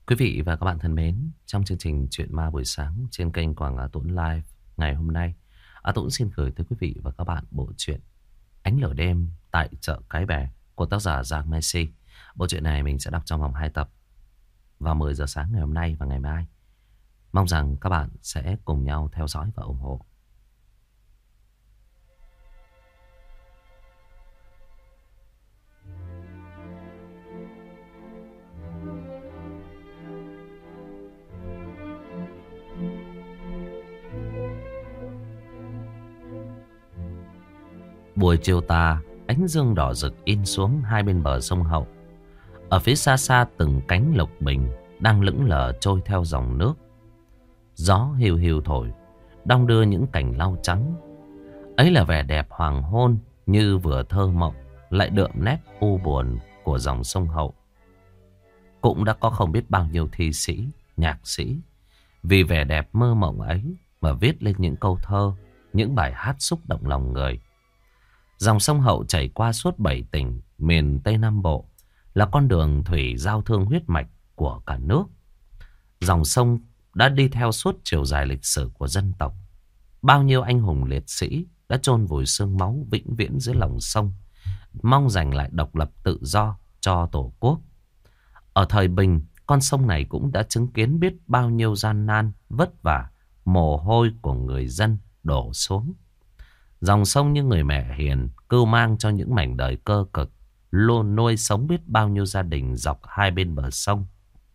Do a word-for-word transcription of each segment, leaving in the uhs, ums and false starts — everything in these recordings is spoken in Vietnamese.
Quý vị và các bạn thân mến, trong chương trình Chuyện Ma buổi sáng trên kênh Quảng Á Tũng Live ngày hôm nay, Á Tũng xin gửi tới quý vị và các bạn bộ truyện Ánh lửa đêm tại chợ Cái Bè của tác giả Giang Messi. Bộ truyện này mình sẽ đọc trong vòng hai tập vào mười giờ sáng ngày hôm nay và ngày mai. Mong rằng các bạn sẽ cùng nhau theo dõi và ủng hộ. Buổi chiều tà, ánh dương đỏ rực in xuống hai bên bờ sông Hậu. Ở phía xa xa từng cánh lộc bình đang lững lờ trôi theo dòng nước. Gió hiu hiu thổi, đong đưa những cành lau trắng. Ấy là vẻ đẹp hoàng hôn như vừa thơ mộng, lại đượm nét u buồn của dòng sông Hậu. Cũng đã có không biết bao nhiêu thi sĩ, nhạc sĩ vì vẻ đẹp mơ mộng ấy mà viết lên những câu thơ, những bài hát xúc động lòng người. Dòng sông Hậu chảy qua suốt bảy tỉnh miền Tây Nam Bộ, là con đường thủy giao thương huyết mạch của cả nước. Dòng sông đã đi theo suốt chiều dài lịch sử của dân tộc. Bao nhiêu anh hùng liệt sĩ đã chôn vùi xương máu vĩnh viễn dưới lòng sông, mong giành lại độc lập tự do cho Tổ quốc. Ở thời bình, con sông này cũng đã chứng kiến biết bao nhiêu gian nan, vất vả, mồ hôi của người dân đổ xuống. Dòng sông như người mẹ hiền, cưu mang cho những mảnh đời cơ cực, luôn nuôi sống biết bao nhiêu gia đình dọc hai bên bờ sông.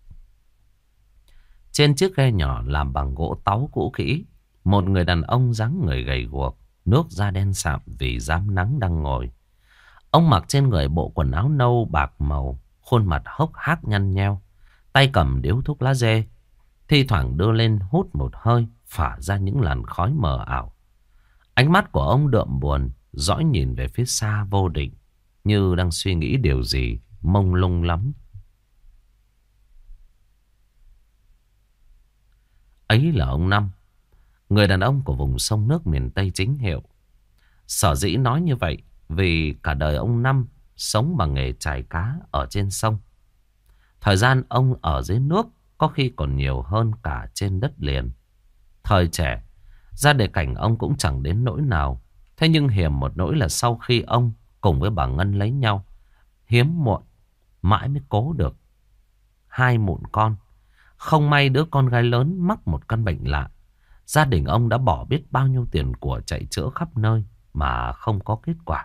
Trên chiếc ghe nhỏ làm bằng gỗ táu cũ kỹ, một người đàn ông dáng người gầy guộc, nước da đen sạm vì dám nắng đang ngồi. Ông mặc trên người bộ quần áo nâu bạc màu, khuôn mặt hốc hác nhăn nheo, tay cầm điếu thuốc lá dê, thi thoảng đưa lên hút một hơi, phả ra những làn khói mờ ảo. Ánh mắt của ông đượm buồn, dõi nhìn về phía xa vô định, như đang suy nghĩ điều gì mông lung lắm. Ấy là ông Năm, người đàn ông của vùng sông nước miền Tây chính hiệu. Sở dĩ nói như vậy vì cả đời ông Năm sống bằng nghề chài cá ở trên sông. Thời gian ông ở dưới nước có khi còn nhiều hơn cả trên đất liền. Thời trẻ, gia đề cảnh ông cũng chẳng đến nỗi nào. Thế nhưng hiểm một nỗi là sau khi ông cùng với bà Ngân lấy nhau, hiếm muộn mãi mới cố được hai mụn con. Không may đứa con gái lớn mắc một căn bệnh lạ. Gia đình ông đã bỏ biết bao nhiêu tiền của chạy chữa khắp nơi mà không có kết quả.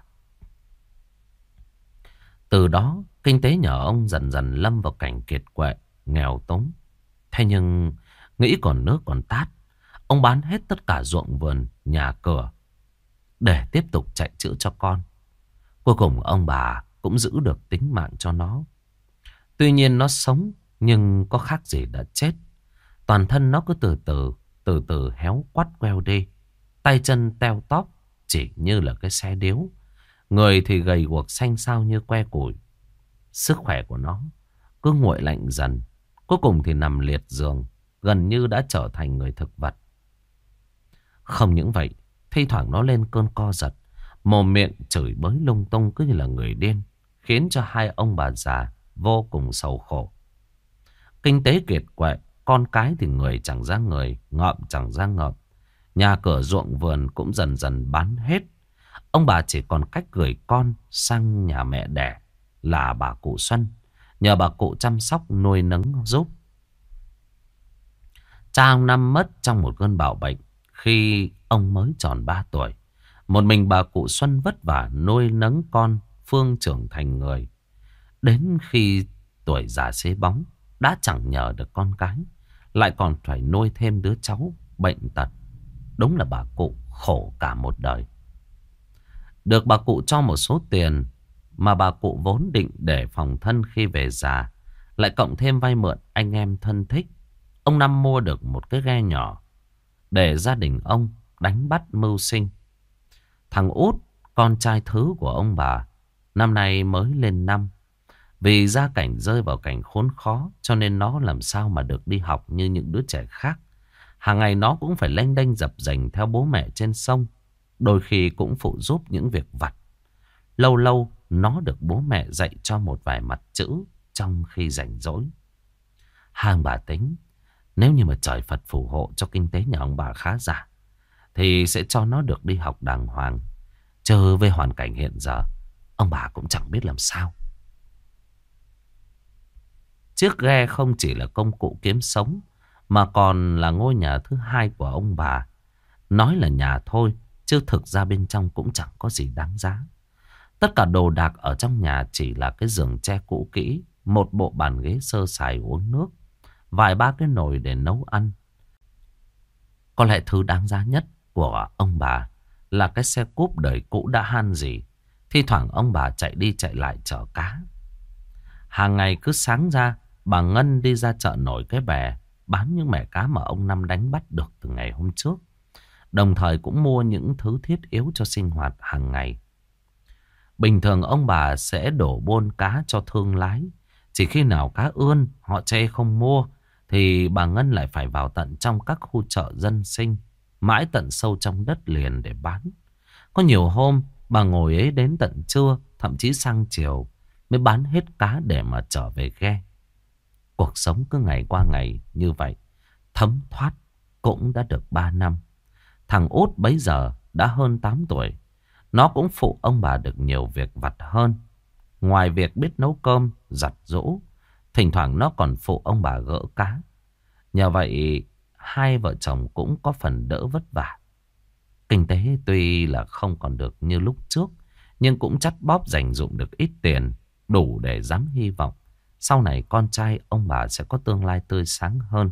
Từ đó, kinh tế nhà ông dần dần lâm vào cảnh kiệt quệ, nghèo túng. Thế nhưng, nghĩ còn nước còn tát, ông bán hết tất cả ruộng vườn, nhà cửa để tiếp tục chạy chữa cho con. Cuối cùng ông bà cũng giữ được tính mạng cho nó. Tuy nhiên nó sống nhưng có khác gì đã chết. Toàn thân nó cứ từ từ, từ từ héo quắt queo đi. Tay chân teo tóp chỉ như là cái xe điếu. Người thì gầy guộc xanh xao như que củi. Sức khỏe của nó cứ nguội lạnh dần. Cuối cùng thì nằm liệt giường, gần như đã trở thành người thực vật. Không những vậy, thi thoảng nó lên cơn co giật, mồm miệng chửi bới lung tung cứ như là người điên, khiến cho hai ông bà già vô cùng sầu khổ. Kinh tế kiệt quệ, con cái thì người chẳng ra người, ngợm chẳng ra ngợm. Nhà cửa ruộng vườn cũng dần dần bán hết. Ông bà chỉ còn cách gửi con sang nhà mẹ đẻ là bà cụ Xuân, nhờ bà cụ chăm sóc nuôi nấng giúp. Cha ông Năm mất trong một cơn bạo bệnh khi ông mới tròn ba tuổi. Một mình bà cụ Xuân vất vả nuôi nấng con Phương trưởng thành người. Đến khi tuổi già xế bóng, đã chẳng nhờ được con cái, lại còn phải nuôi thêm đứa cháu bệnh tật. Đúng là bà cụ khổ cả một đời. Được bà cụ cho một số tiền mà bà cụ vốn định để phòng thân khi về già, lại cộng thêm vay mượn anh em thân thích, ông Năm mua được một cái ghe nhỏ để gia đình ông đánh bắt mưu sinh. Thằng Út, con trai thứ của ông bà, năm nay mới lên năm. Vì gia cảnh rơi vào cảnh khốn khó, cho nên nó làm sao mà được đi học như những đứa trẻ khác. Hàng ngày nó cũng phải lênh đênh dập dềnh theo bố mẹ trên sông. Đôi khi cũng phụ giúp những việc vặt. Lâu lâu nó được bố mẹ dạy cho một vài mặt chữ trong khi rảnh rỗi. Hàng bà tính, nếu như mà trời Phật phù hộ cho kinh tế nhà ông bà khá giả, thì sẽ cho nó được đi học đàng hoàng. Chứ với hoàn cảnh hiện giờ, ông bà cũng chẳng biết làm sao. Chiếc ghe không chỉ là công cụ kiếm sống, mà còn là ngôi nhà thứ hai của ông bà. Nói là nhà thôi, chứ thực ra bên trong cũng chẳng có gì đáng giá. Tất cả đồ đạc ở trong nhà chỉ là cái giường tre cũ kỹ, một bộ bàn ghế sơ sài uống nước, vài ba cái nồi để nấu ăn. Có lẽ thứ đáng giá nhất của ông bà là cái xe cúp đời cũ đã han rỉ. Thi thoảng ông bà chạy đi chạy lại chở cá. Hàng ngày cứ sáng ra, bà Ngân đi ra chợ nổi cái bè, bán những mẻ cá mà ông Năm đánh bắt được từ ngày hôm trước. Đồng thời cũng mua những thứ thiết yếu cho sinh hoạt hàng ngày. Bình thường ông bà sẽ đổ buôn cá cho thương lái. Chỉ khi nào cá ươn họ chê không mua, thì bà Ngân lại phải vào tận trong các khu chợ dân sinh, mãi tận sâu trong đất liền để bán. Có nhiều hôm bà ngồi ấy đến tận trưa, thậm chí sang chiều mới bán hết cá để mà trở về ghe. Cuộc sống cứ ngày qua ngày như vậy, thấm thoát cũng đã được ba năm. Thằng út bấy giờ đã hơn tám tuổi. Nó cũng phụ ông bà được nhiều việc vặt hơn. Ngoài việc biết nấu cơm, giặt giũ, thỉnh thoảng nó còn phụ ông bà gỡ cá. Nhờ vậy hai vợ chồng cũng có phần đỡ vất vả. Kinh tế tuy là không còn được như lúc trước, nhưng cũng chắt bóp dành dụm được ít tiền, đủ để dám hy vọng sau này con trai ông bà sẽ có tương lai tươi sáng hơn.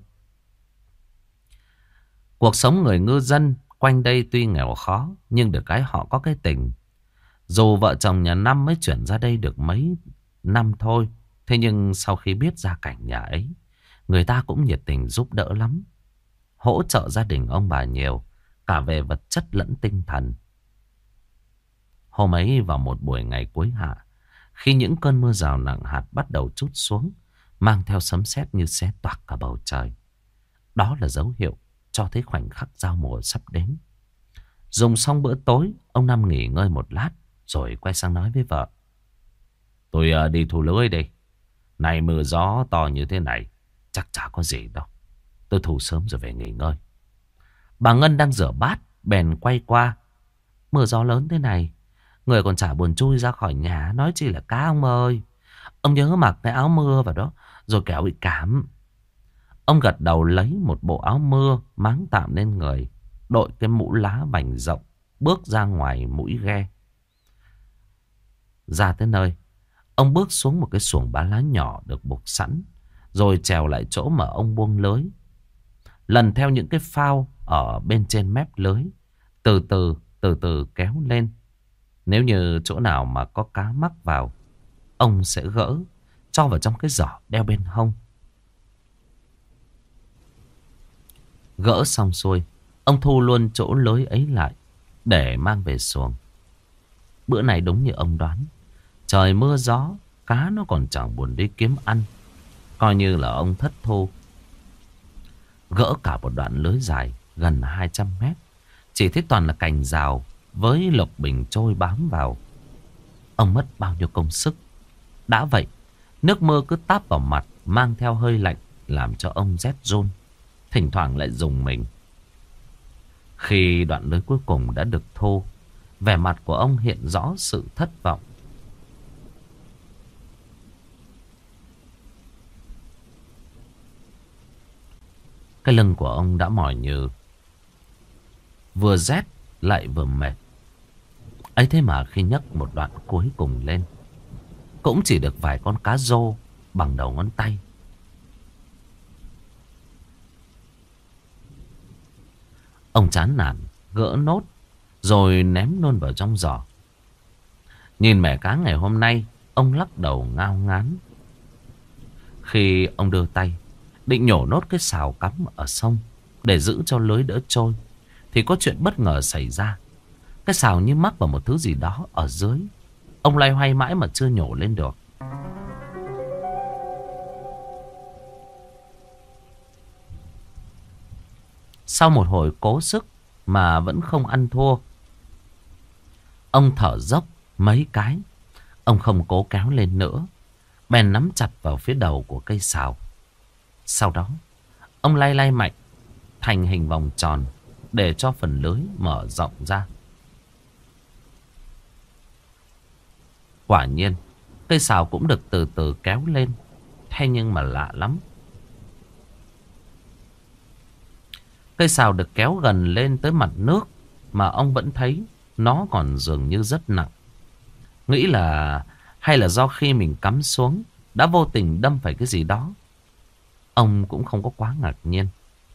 Cuộc sống người ngư dân quanh đây tuy nghèo khó, nhưng được cái họ có cái tình. Dù vợ chồng nhà Năm mới chuyển ra đây được mấy năm thôi, thế nhưng sau khi biết gia cảnh nhà ấy, người ta cũng nhiệt tình giúp đỡ lắm. Hỗ trợ gia đình ông bà nhiều, cả về vật chất lẫn tinh thần. Hôm ấy vào một buổi ngày cuối hạ, khi những cơn mưa rào nặng hạt bắt đầu trút xuống, mang theo sấm sét như xé toạc cả bầu trời. Đó là dấu hiệu cho thấy khoảnh khắc giao mùa sắp đến. Dùng xong bữa tối, ông Năm nghỉ ngơi một lát, rồi quay sang nói với vợ. Tôi uh, đi thu lưới đây. Này mưa gió to như thế này, chắc chả có gì đâu. Tôi thu sớm rồi về nghỉ ngơi. Bà Ngân đang rửa bát, bèn quay qua. Mưa gió lớn thế này, người còn chả buồn chui ra khỏi nhà, nói chi là cá ông ơi. Ông nhớ mặc cái áo mưa vào đó, rồi kẻo bị cảm. Ông gật đầu lấy một bộ áo mưa máng tạm lên người, đội cái mũ lá vành rộng, bước ra ngoài mũi ghe. Ra tới nơi, ông bước xuống một cái xuồng ba lá nhỏ được buộc sẵn, rồi trèo lại chỗ mà ông buông lưới. Lần theo những cái phao ở bên trên mép lưới, từ từ, từ từ kéo lên. Nếu như chỗ nào mà có cá mắc vào, ông sẽ gỡ, cho vào trong cái giỏ đeo bên hông. Gỡ xong xuôi, ông thu luôn chỗ lưới ấy lại để mang về xuồng. Bữa này đúng như ông đoán, trời mưa gió, cá nó còn chẳng buồn đi kiếm ăn, coi như là ông thất thu. Gỡ cả một đoạn lưới dài gần hai trăm mét, chỉ thấy toàn là cành rào với lộc bình trôi bám vào. Ông mất bao nhiêu công sức. Đã vậy, nước mưa cứ táp vào mặt, mang theo hơi lạnh, làm cho ông rét run, thỉnh thoảng lại rùng mình. Khi đoạn lưới cuối cùng đã được thu, vẻ mặt của ông hiện rõ sự thất vọng. Cái lưng của ông đã mỏi nhừ, vừa rét lại vừa mệt. Ấy thế mà khi nhấc một đoạn cuối cùng lên, cũng chỉ được vài con cá rô bằng đầu ngón tay. Ông chán nản gỡ nốt, rồi ném luôn vào trong giỏ. Nhìn mẻ cá ngày hôm nay, ông lắc đầu ngao ngán. Khi ông đưa tay định nhổ nốt cái xào cắm ở sông để giữ cho lưới đỡ trôi, thì có chuyện bất ngờ xảy ra. Cái xào như mắc vào một thứ gì đó ở dưới. Ông loay hoay mãi mà chưa nhổ lên được. Sau một hồi cố sức mà vẫn không ăn thua, ông thở dốc mấy cái. Ông không cố kéo lên nữa, bèn nắm chặt vào phía đầu của cây xào. Sau đó ông lay lay mạnh thành hình vòng tròn để cho phần lưới mở rộng ra. Quả nhiên cây sào cũng được từ từ kéo lên. Thế nhưng mà lạ lắm, cây sào được kéo gần lên tới mặt nước mà ông vẫn thấy nó còn dường như rất nặng. Nghĩ là hay là do khi mình cắm xuống đã vô tình đâm phải cái gì đó. Ông cũng không có quá ngạc nhiên.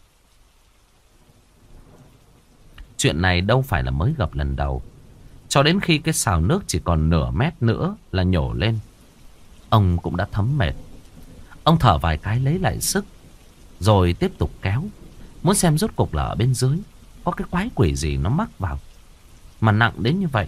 Chuyện này đâu phải là mới gặp lần đầu. Cho đến khi cái sào nước chỉ còn nửa mét nữa là nhổ lên, ông cũng đã thấm mệt. Ông thở vài cái lấy lại sức, rồi tiếp tục kéo, muốn xem rốt cuộc là ở bên dưới có cái quái quỷ gì nó mắc vào mà nặng đến như vậy.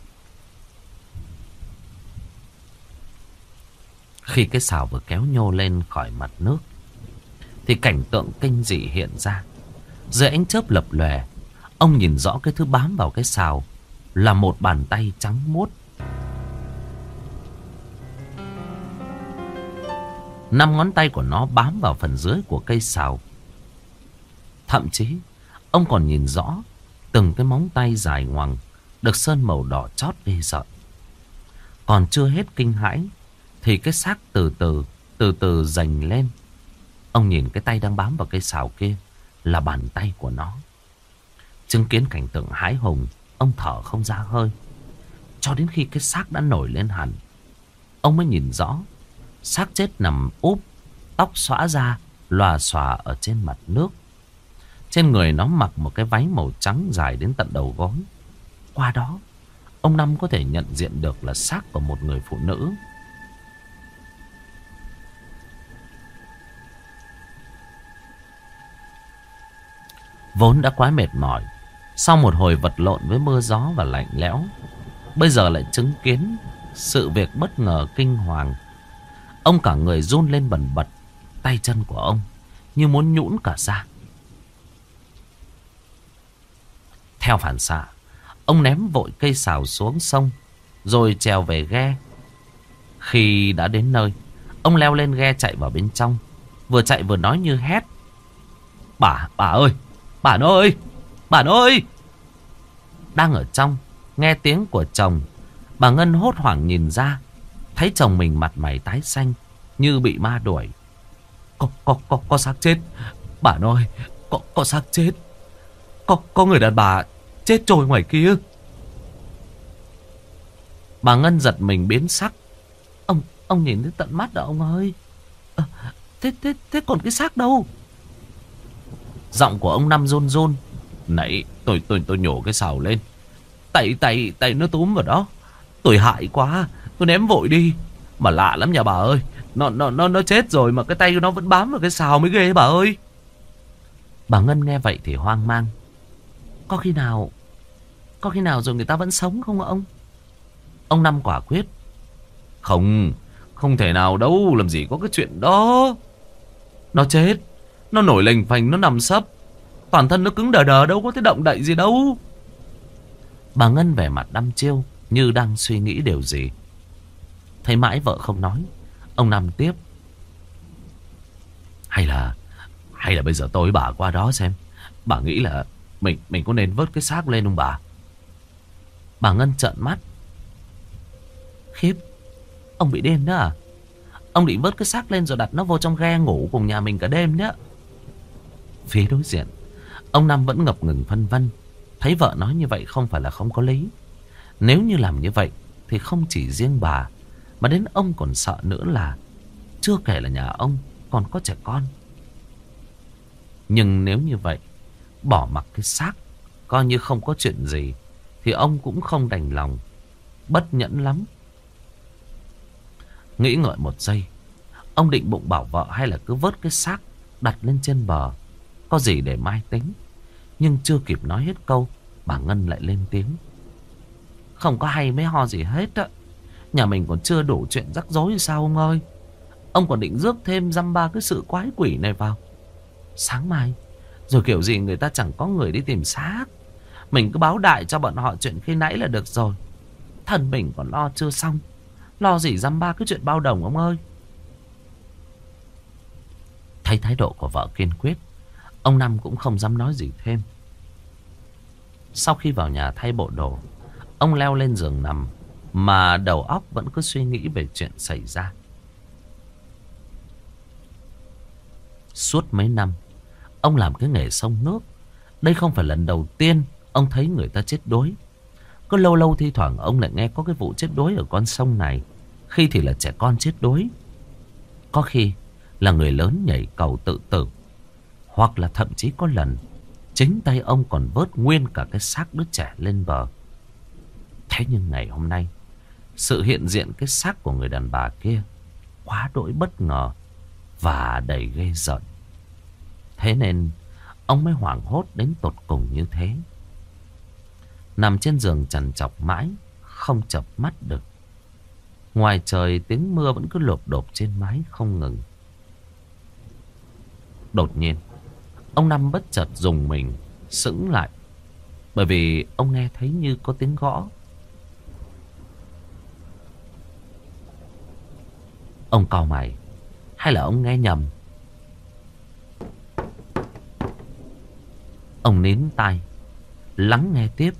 Khi cái sào vừa kéo nhô lên khỏi mặt nước thì cảnh tượng kinh dị hiện ra. Dưới ánh chớp lập lòe, ông nhìn rõ cái thứ bám vào cái sào là một bàn tay trắng muốt. Năm ngón tay của nó bám vào phần dưới của cây sào. Thậm chí ông còn nhìn rõ từng cái móng tay dài ngoằng được sơn màu đỏ chót ghê sợ. Còn chưa hết kinh hãi thì cái xác từ từ từ từ dành lên. Ông nhìn cái tay đang bám vào cây sào kia là bàn tay của nó. Chứng kiến cảnh tượng hãi hùng, ông thở không ra hơi. Cho đến khi cái xác đã nổi lên hẳn, ông mới nhìn rõ xác chết nằm úp, tóc xõa ra lòa xòa ở trên mặt nước. Trên người nó mặc một cái váy màu trắng dài đến tận đầu gối. Qua đó ông Năm có thể nhận diện được là xác của một người phụ nữ. Vốn đã quá mệt mỏi sau một hồi vật lộn với mưa gió và lạnh lẽo, bây giờ lại chứng kiến sự việc bất ngờ kinh hoàng. Ông cả người run lên bần bật, tay chân của ông như muốn nhũn cả ra. Theo phản xạ, ông ném vội cây sào xuống sông rồi trèo về ghe. Khi đã đến nơi, ông leo lên ghe chạy vào bên trong, vừa chạy vừa nói như hét: Bà, bà ơi, bà ơi, bà ơi. Đang ở trong, nghe tiếng của chồng, bà Ngân hốt hoảng nhìn ra, thấy chồng mình mặt mày tái xanh như bị ma đuổi. Có, có, có, có xác chết, bà ơi, có, có xác chết. Có, có người đàn bà chết trôi ngoài kia. Bà Ngân giật mình biến sắc. Ông, ông nhìn thấy tận mắt đó ông ơi. À, thế, thế, thế còn cái xác đâu? Giọng của ông Năm run run. Nãy tôi tôi tôi nhổ cái sào lên, tay tay tay nó túm vào đó. Tôi hại quá, tôi ném vội đi. Mà lạ lắm nhà bà ơi, nó nó nó nó chết rồi mà cái tay nó vẫn bám vào cái sào mới ghê bà ơi. Bà Ngân nghe vậy thì hoang mang. Có khi nào Có khi nào rồi người ta vẫn sống không ông? Ông Năm quả quyết: Không, không thể nào đâu, làm gì có cái chuyện đó. Nó chết, nó nổi lềnh phềnh, nó nằm sấp, toàn thân nó cứng đờ đờ, đâu có thể động đậy gì đâu. Bà Ngân vẻ mặt đăm chiêu như đang suy nghĩ điều gì. Thấy mãi vợ không nói, ông Năm tiếp: Hay là Hay là bây giờ tôi với bà qua đó xem, bà nghĩ là Mình mình có nên vớt cái xác lên không bà? Bà Ngân trợn mắt: Khiếp, ông bị điên đó à? Ông định vớt cái xác lên rồi đặt nó vô trong ghe ngủ cùng nhà mình cả đêm đó. Phía đối diện, ông Năm vẫn ngập ngừng phân vân. Thấy vợ nói như vậy không phải là không có lý. Nếu như làm như vậy thì không chỉ riêng bà, mà đến ông còn sợ nữa là chưa kể là nhà ông còn có trẻ con. Nhưng nếu như vậy, bỏ mặc cái xác coi như không có chuyện gì, thì ông cũng không đành lòng. Bất nhẫn lắm. Nghĩ ngợi một giây, ông định bụng bảo vợ hay là cứ vớt cái xác đặt lên trên bờ, có gì để mai tính. Nhưng chưa kịp nói hết câu, bà Ngân lại lên tiếng: Không có hay mấy ho gì hết á. Nhà mình còn chưa đủ chuyện rắc rối sao ông ơi? Ông còn định rước thêm dăm ba cái sự quái quỷ này vào. Sáng mai rồi kiểu gì người ta chẳng có người đi tìm xác. Mình cứ báo đại cho bọn họ chuyện khi nãy là được rồi. Thần mình còn lo chưa xong, lo gì dăm ba cái chuyện bao đồng ông ơi. Thấy thái độ của vợ kiên quyết, ông Năm cũng không dám nói gì thêm. Sau khi vào nhà thay bộ đồ, ông leo lên giường nằm, mà đầu óc vẫn cứ suy nghĩ về chuyện xảy ra. Suốt mấy năm ông làm cái nghề xông nước, đây không phải lần đầu tiên ông thấy người ta chết đuối. Cứ lâu lâu thi thoảng ông lại nghe có cái vụ chết đuối ở con sông này. Khi thì là trẻ con chết đuối, có khi là người lớn nhảy cầu tự tử, hoặc là thậm chí có lần chính tay ông còn vớt nguyên cả cái xác đứa trẻ lên bờ. Thế nhưng ngày hôm nay, sự hiện diện cái xác của người đàn bà kia quá đỗi bất ngờ và đầy ghê rợn. Thế nên ông mới hoảng hốt đến tột cùng như thế. Nằm trên giường trằn trọc mãi, không chợp mắt được. Ngoài trời tiếng mưa vẫn cứ lộp đột trên mái không ngừng. Đột nhiên, ông Năm bất chợt rùng mình, sững lại. Bởi vì ông nghe thấy như có tiếng gõ. Ông cau mày, hay là ông nghe nhầm? Ông nín tai, lắng nghe tiếp.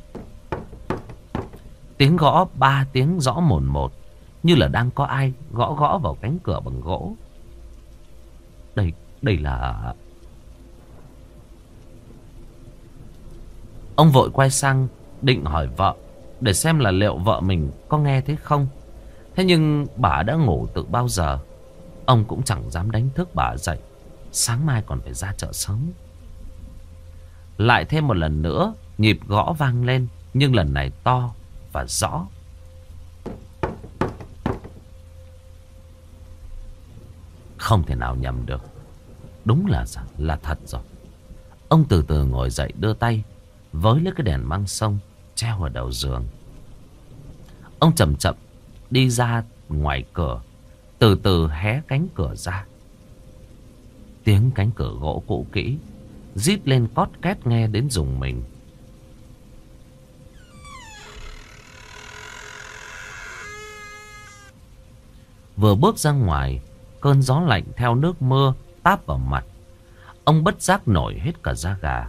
Tiếng gõ ba tiếng rõ mồn một, như là đang có ai gõ gõ vào cánh cửa bằng gỗ. Đây, đây là... Ông vội quay sang định hỏi vợ, để xem là liệu vợ mình có nghe thấy không. Thế nhưng bà đã ngủ từ bao giờ. Ông cũng chẳng dám đánh thức bà dậy, sáng mai còn phải ra chợ sớm. Lại thêm một lần nữa, nhịp gõ vang lên, nhưng lần này to và rõ. Không thể nào nhầm được. Đúng là là thật rồi. Ông từ từ ngồi dậy, đưa tay với lấy cái đèn măng sông treo ở đầu giường. Ông chậm chậm đi ra ngoài cửa, từ từ hé cánh cửa ra. Tiếng cánh cửa gỗ cũ kỹ rít lên cót két nghe đến rùng mình. Vừa bước ra ngoài, cơn gió lạnh theo nước mưa táp vào mặt. Ông bất giác nổi hết cả da gà.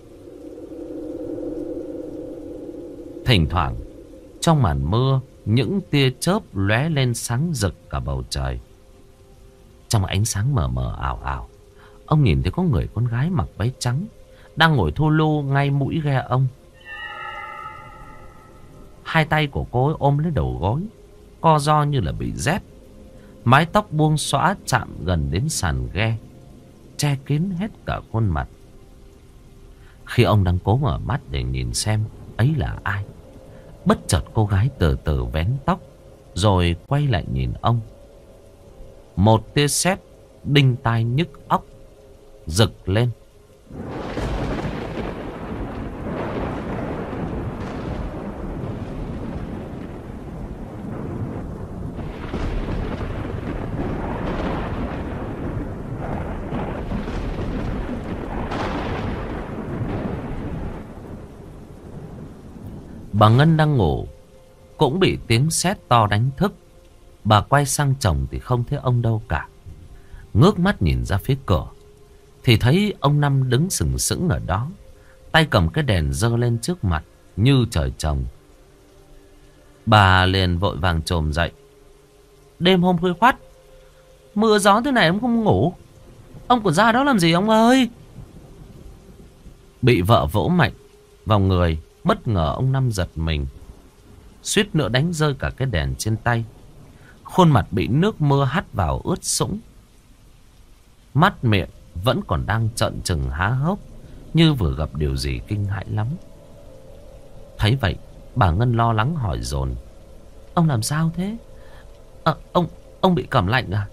Thỉnh thoảng trong màn mưa, những tia chớp lóe lên sáng rực cả bầu trời. Trong ánh sáng mờ mờ ảo ảo, ông nhìn thấy có người con gái mặc váy trắng đang ngồi thu lu ngay mũi ghe ông. Hai tay của cô ấy ôm lấy đầu gối, co ro như là bị rét. Mái tóc buông xõa chạm gần đến sàn ghe, che kín hết cả khuôn mặt. Khi ông đang cố mở mắt để nhìn xem ấy là ai, bất chợt cô gái từ từ vén tóc, rồi quay lại nhìn ông. Một tia sét đinh tai nhức óc rực lên. Bà Ngân đang ngủ cũng bị tiếng sét to đánh thức. Bà quay sang chồng thì không thấy ông đâu cả. Ngước mắt nhìn ra phía cửa thì thấy ông Năm đứng sừng sững ở đó, tay cầm cái đèn giơ lên trước mặt như trời trồng. Bà liền vội vàng chồm dậy. Đêm hôm khuya khoắt, mưa gió thế này ông không ngủ, ông còn ra đó làm gì ông ơi? Bị vợ vỗ mạnh vào người, bất ngờ ông Năm giật mình, suýt nữa đánh rơi cả cái đèn trên tay. Khuôn mặt bị nước mưa hắt vào ướt sũng, mắt miệng vẫn còn đang trợn trừng há hốc, như vừa gặp điều gì kinh hãi lắm. Thấy vậy, bà Ngân lo lắng hỏi dồn: Ông làm sao thế? À, ông ông bị cảm lạnh à?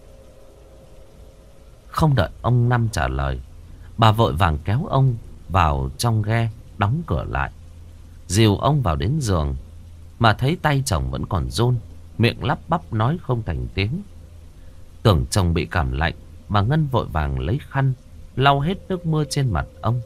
Không đợi ông Năm trả lời, bà vội vàng kéo ông vào trong ghe, đóng cửa lại, dìu ông vào đến giường. Mà thấy tay chồng vẫn còn run, miệng lắp bắp nói không thành tiếng. Tưởng chồng bị cảm lạnh, bà Ngân vội vàng lấy khăn lau hết nước mưa trên mặt ông.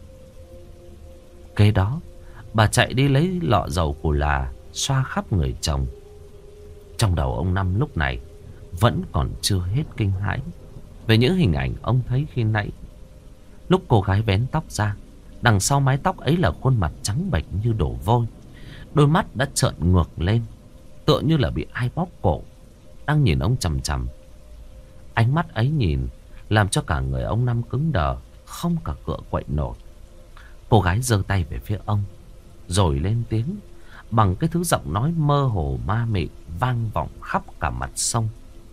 Kế đó, bà chạy đi lấy lọ dầu cù là xoa khắp người chồng. Trong đầu ông Năm lúc này vẫn còn chưa hết kinh hãi. về những hình ảnh ông thấy khi nãy. Lúc cô gái vén tóc ra, đằng sau mái tóc ấy là khuôn mặt trắng bệch như đổ vôi. Đôi mắt đã trợn ngược lên, tựa như là bị ai bóp cổ, đang nhìn ông chằm chằm. Ánh mắt ấy nhìn làm cho cả người ông Năm cứng đờ, không cả cựa quậy nổi. Cô gái giơ tay về phía ông, rồi lên tiếng bằng cái thứ giọng nói mơ hồ ma mị vang vọng khắp cả mặt sông.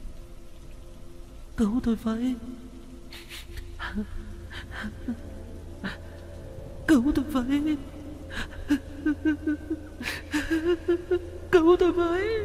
Cứu tôi với, cứu tôi với, cứu tôi với.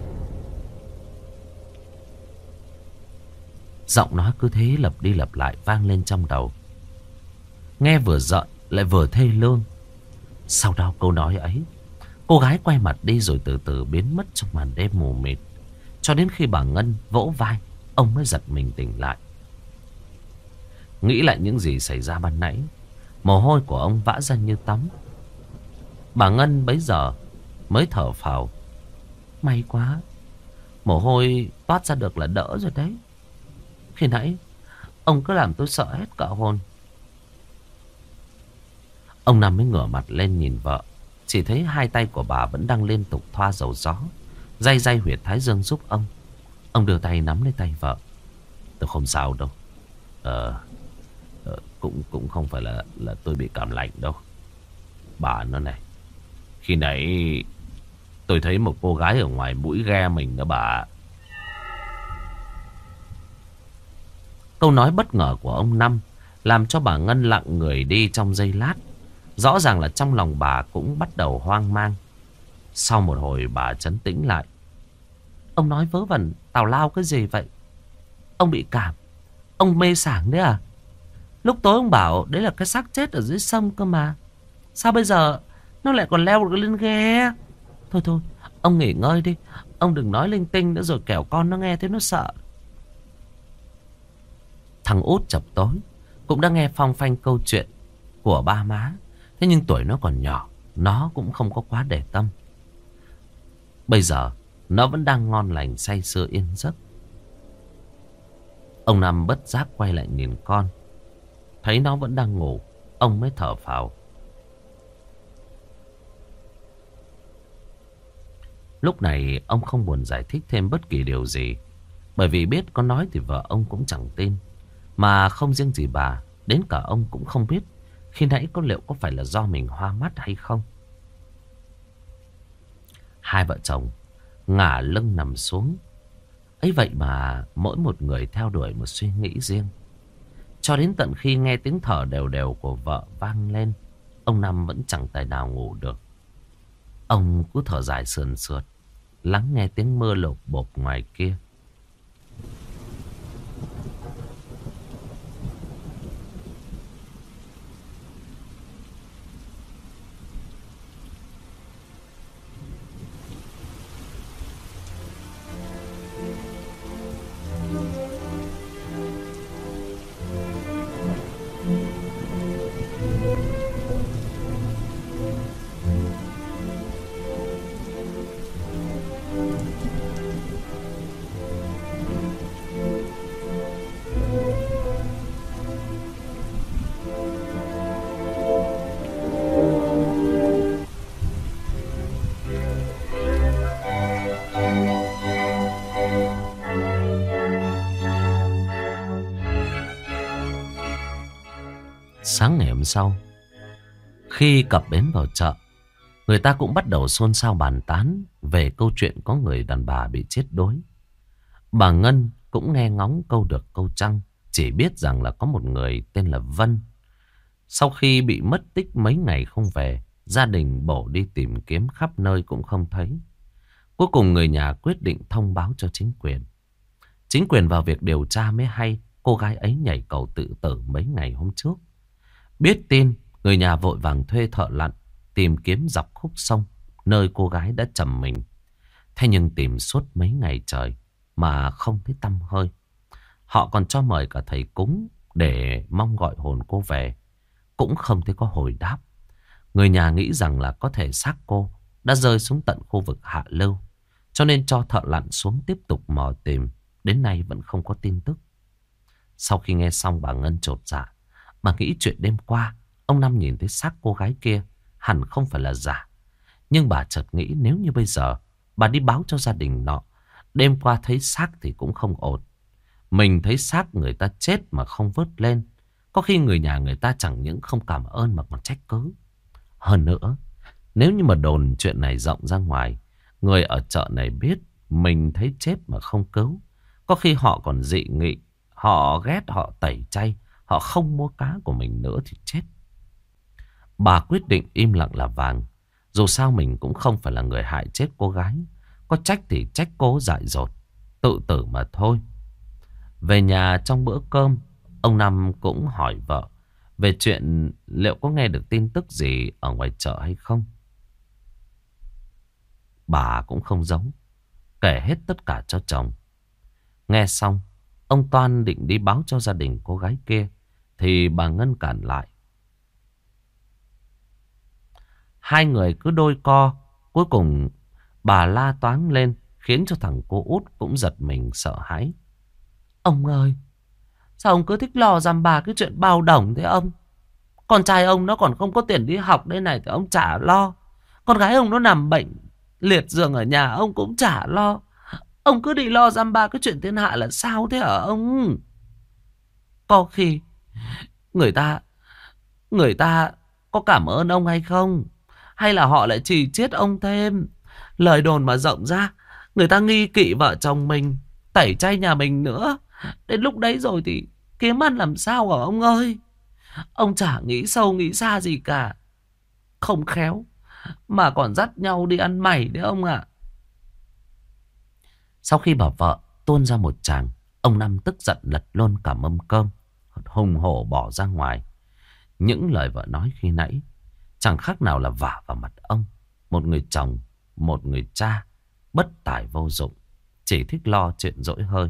Giọng nói cứ thế lặp đi lặp lại vang lên trong đầu, nghe vừa giận lại vừa thê lương. Sau đó câu nói ấy, cô gái quay mặt đi rồi từ từ biến mất trong màn đêm mù mịt. Cho đến khi bà Ngân vỗ vai, ông mới giật mình tỉnh lại. Nghĩ lại những gì xảy ra ban nãy, mồ hôi của ông vã ra như tắm. Bà Ngân bấy giờ mới thở phào. May quá, mồ hôi toát ra được là đỡ rồi đấy. Khi nãy ông cứ làm tôi sợ hết cả hồn. Ông Năm mới ngửa mặt lên nhìn vợ. Chỉ thấy hai tay của bà vẫn đang liên tục thoa dầu gió, day day huyệt thái dương giúp ông. Ông đưa tay nắm lấy tay vợ. Tôi không sao đâu. Ờ, ờ cũng cũng không phải là là tôi bị cảm lạnh đâu. Bà nó này, khi nãy tôi thấy một cô gái ở ngoài mũi ghe mình đó bà. Câu nói bất ngờ của ông Năm làm cho bà Ngân lặng người đi trong giây lát. Rõ ràng là trong lòng bà cũng bắt đầu hoang mang. Sau một hồi bà trấn tĩnh lại. Ông nói vớ vẩn tào lao cái gì vậy? Ông bị cảm, ông mê sảng đấy à? Lúc tối ông bảo đấy là cái xác chết ở dưới sông cơ mà. Sao bây giờ nó lại còn leo được lên ghe? Thôi thôi, ông nghỉ ngơi đi. Ông đừng nói linh tinh nữa rồi kẻo con nó nghe thấy nó sợ. Thằng Út chập tối cũng đã nghe phong phanh câu chuyện của ba má. Thế nhưng tuổi nó còn nhỏ, nó cũng không có quá để tâm. Bây giờ nó vẫn đang ngon lành say sưa yên giấc. Ông Năm bất giác quay lại nhìn con, thấy nó vẫn đang ngủ, ông mới thở phào. Lúc này ông không buồn giải thích thêm bất kỳ điều gì, bởi vì biết có nói thì vợ ông cũng chẳng tin. Mà không riêng gì bà, đến cả ông cũng không biết khi nãy có liệu có phải là do mình hoa mắt hay không. Hai vợ chồng ngả lưng nằm xuống. Ấy vậy mà mỗi một người theo đuổi một suy nghĩ riêng. Cho đến tận khi nghe tiếng thở đều đều của vợ vang lên, ông Năm vẫn chẳng tài nào ngủ được. Ông cứ thở dài sườn sượt, lắng nghe tiếng mưa lộp bộp ngoài kia. Sáng ngày hôm sau, khi cập bến vào chợ, người ta cũng bắt đầu xôn xao bàn tán về câu chuyện có người đàn bà bị chết đuối. Bà Ngân cũng nghe ngóng câu được câu trăng, chỉ biết rằng là có một người tên là Vân. Sau khi bị mất tích mấy ngày không về, gia đình bổ đi tìm kiếm khắp nơi cũng không thấy. Cuối cùng người nhà quyết định thông báo cho chính quyền. Chính quyền vào việc điều tra mới hay cô gái ấy nhảy cầu tự tử mấy ngày hôm trước. Biết tin, người nhà vội vàng thuê thợ lặn tìm kiếm dọc khúc sông nơi cô gái đã trầm mình. Thế nhưng tìm suốt mấy ngày trời mà không thấy tăm hơi. Họ còn cho mời cả thầy cúng để mong gọi hồn cô về, cũng không thấy có hồi đáp. Người nhà nghĩ rằng là có thể xác cô đã rơi xuống tận khu vực hạ lưu, cho nên cho thợ lặn xuống tiếp tục mò tìm. Đến nay vẫn không có tin tức. Sau khi nghe xong bà Ngân chột dạ. Bà nghĩ chuyện đêm qua ông Năm nhìn thấy xác cô gái kia hẳn không phải là giả. Nhưng bà chợt nghĩ nếu như bây giờ bà đi báo cho gia đình nọ, đêm qua thấy xác thì cũng không ổn. Mình thấy xác người ta chết mà không vớt lên, có khi người nhà người ta chẳng những không cảm ơn mà còn trách cứ. Hơn nữa, nếu như mà đồn chuyện này rộng ra ngoài, người ở chợ này biết mình thấy chết mà không cứu, có khi họ còn dị nghị, họ ghét, họ tẩy chay, họ không mua cá của mình nữa thì chết. Bà quyết định im lặng là vàng. Dù sao mình cũng không phải là người hại chết cô gái. Có trách thì trách cô dại dột, tự tử mà thôi. Về nhà trong bữa cơm, ông Năm cũng hỏi vợ về chuyện liệu có nghe được tin tức gì ở ngoài chợ hay không. Bà cũng không giấu, kể hết tất cả cho chồng. Nghe xong, ông Toan định đi báo cho gia đình cô gái kia, thì bà Ngân cản lại. Hai người cứ đôi co, cuối cùng bà la toáng lên, khiến cho thằng cô út cũng giật mình sợ hãi. Ông ơi, sao ông cứ thích lo dăm bà cái chuyện bao đồng thế ông? Con trai ông nó còn không có tiền đi học đây này thì ông chả lo. Con gái ông nó nằm bệnh liệt giường ở nhà ông cũng chả lo. Ông cứ đi lo dăm ba cái chuyện thiên hạ là sao thế hả ông? Có khi người ta Người ta có cảm ơn ông hay không? Hay là họ lại chỉ trích ông thêm? Lời đồn mà rộng ra, người ta nghi kỵ vợ chồng mình, tẩy chay nhà mình nữa. Đến lúc đấy rồi thì kiếm ăn làm sao hả ông ơi? Ông chả nghĩ sâu nghĩ xa gì cả. Không khéo mà còn dắt nhau đi ăn mày đấy ông ạ. Sau khi bà vợ tuôn ra một tràng, ông Năm tức giận lật luôn cả mâm cơm, hùng hổ bỏ ra ngoài. Những lời vợ nói khi nãy chẳng khác nào là vả vào mặt ông. Một người chồng, một người cha bất tài vô dụng, chỉ thích lo chuyện dỗi hơi.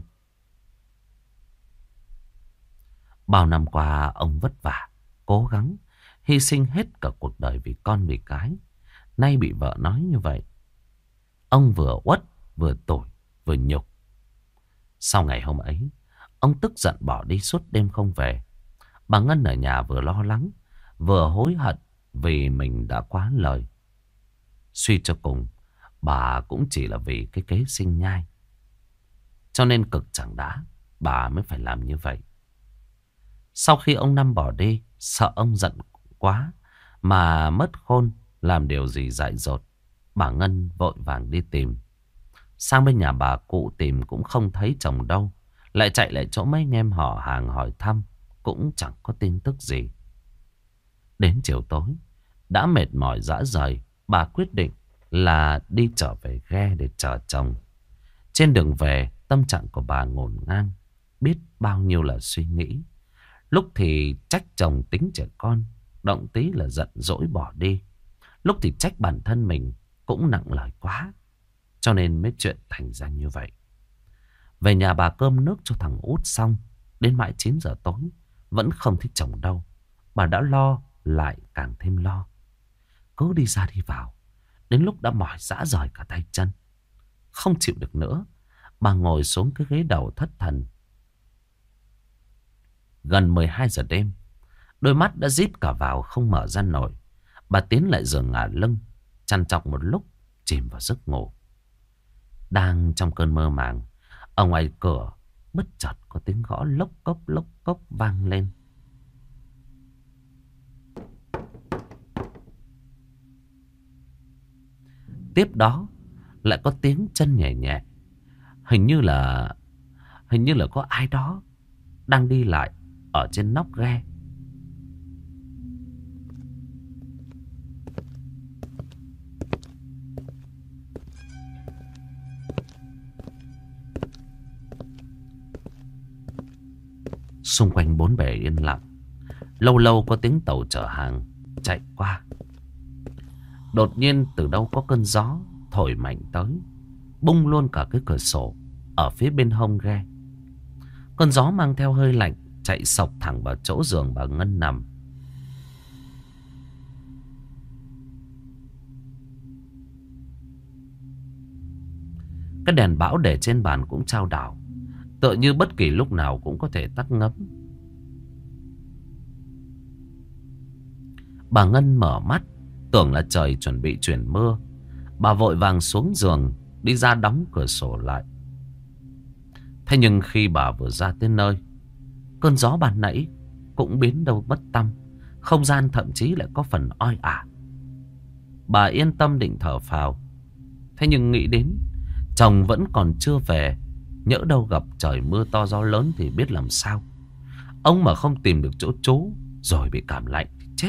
Bao năm qua ông vất vả, cố gắng, hy sinh hết cả cuộc đời vì con vì cái. Nay bị vợ nói như vậy, ông vừa uất, vừa tủi, vừa nhục. Sau ngày hôm ấy, ông tức giận bỏ đi suốt đêm không về. Bà Ngân ở nhà vừa lo lắng, vừa hối hận vì mình đã quá lời. Suy cho cùng, bà cũng chỉ là vì cái kế sinh nhai. Cho nên cực chẳng đã, bà mới phải làm như vậy. Sau khi ông Năm bỏ đi, sợ ông giận quá mà mất khôn, làm điều gì dại dột, bà Ngân vội vàng đi tìm. Sang bên nhà bà cụ tìm cũng không thấy chồng đâu. Lại chạy lại chỗ mấy anh em họ hàng hỏi thăm, cũng chẳng có tin tức gì. Đến chiều tối, đã mệt mỏi rã rời, bà quyết định là đi trở về ghe để chờ chồng. Trên đường về, tâm trạng của bà ngổn ngang, biết bao nhiêu là suy nghĩ. Lúc thì trách chồng tính trẻ con, động tí là giận dỗi bỏ đi. Lúc thì trách bản thân mình cũng nặng lời quá, cho nên mấy chuyện thành ra như vậy. Về nhà bà cơm nước cho thằng út xong, đến mãi chín giờ tối vẫn không thấy chồng đâu. Bà đã lo lại càng thêm lo, cứ đi ra đi vào, đến lúc đã mỏi rã rời cả tay chân. Không chịu được nữa, bà ngồi xuống cái ghế đầu thất thần. Gần mười hai giờ đêm, đôi mắt đã díp cả vào không mở ra nổi. Bà tiến lại giường ngả lưng, trằn trọc một lúc, chìm vào giấc ngủ. Đang trong cơn mơ màng, ở ngoài cửa bất chợt có tiếng gõ lốc cốc lốc cốc vang lên. Tiếp đó lại có tiếng chân nhẹ nhẹ. Hình như là Hình như là có ai đó đang đi lại ở trên nóc ghe. Xung quanh bốn bề yên lặng. Lâu lâu có tiếng tàu chở hàng chạy qua. Đột nhiên từ đâu có cơn gió thổi mạnh tới, bung luôn cả cái cửa sổ ở phía bên hông ghe. Cơn gió mang theo hơi lạnh chạy sộc thẳng vào chỗ giường bà Ngân nằm. Cái đèn bão để trên bàn cũng chao đảo. tựa như bất kỳ lúc nào cũng có thể tắt ngấm. Bà Ngân mở mắt, tưởng là trời chuẩn bị chuyển mưa. Bà vội vàng xuống giường, đi ra đóng cửa sổ lại. Thế nhưng khi bà vừa ra tới nơi, cơn gió ban nãy cũng biến đâu mất tăm. Không gian thậm chí lại có phần oi ả. Bà yên tâm định thở phào. Thế nhưng nghĩ đến chồng vẫn còn chưa về, nhỡ đâu gặp trời mưa to gió lớn thì biết làm sao. Ông mà không tìm được chỗ trú rồi bị cảm lạnh thì chết.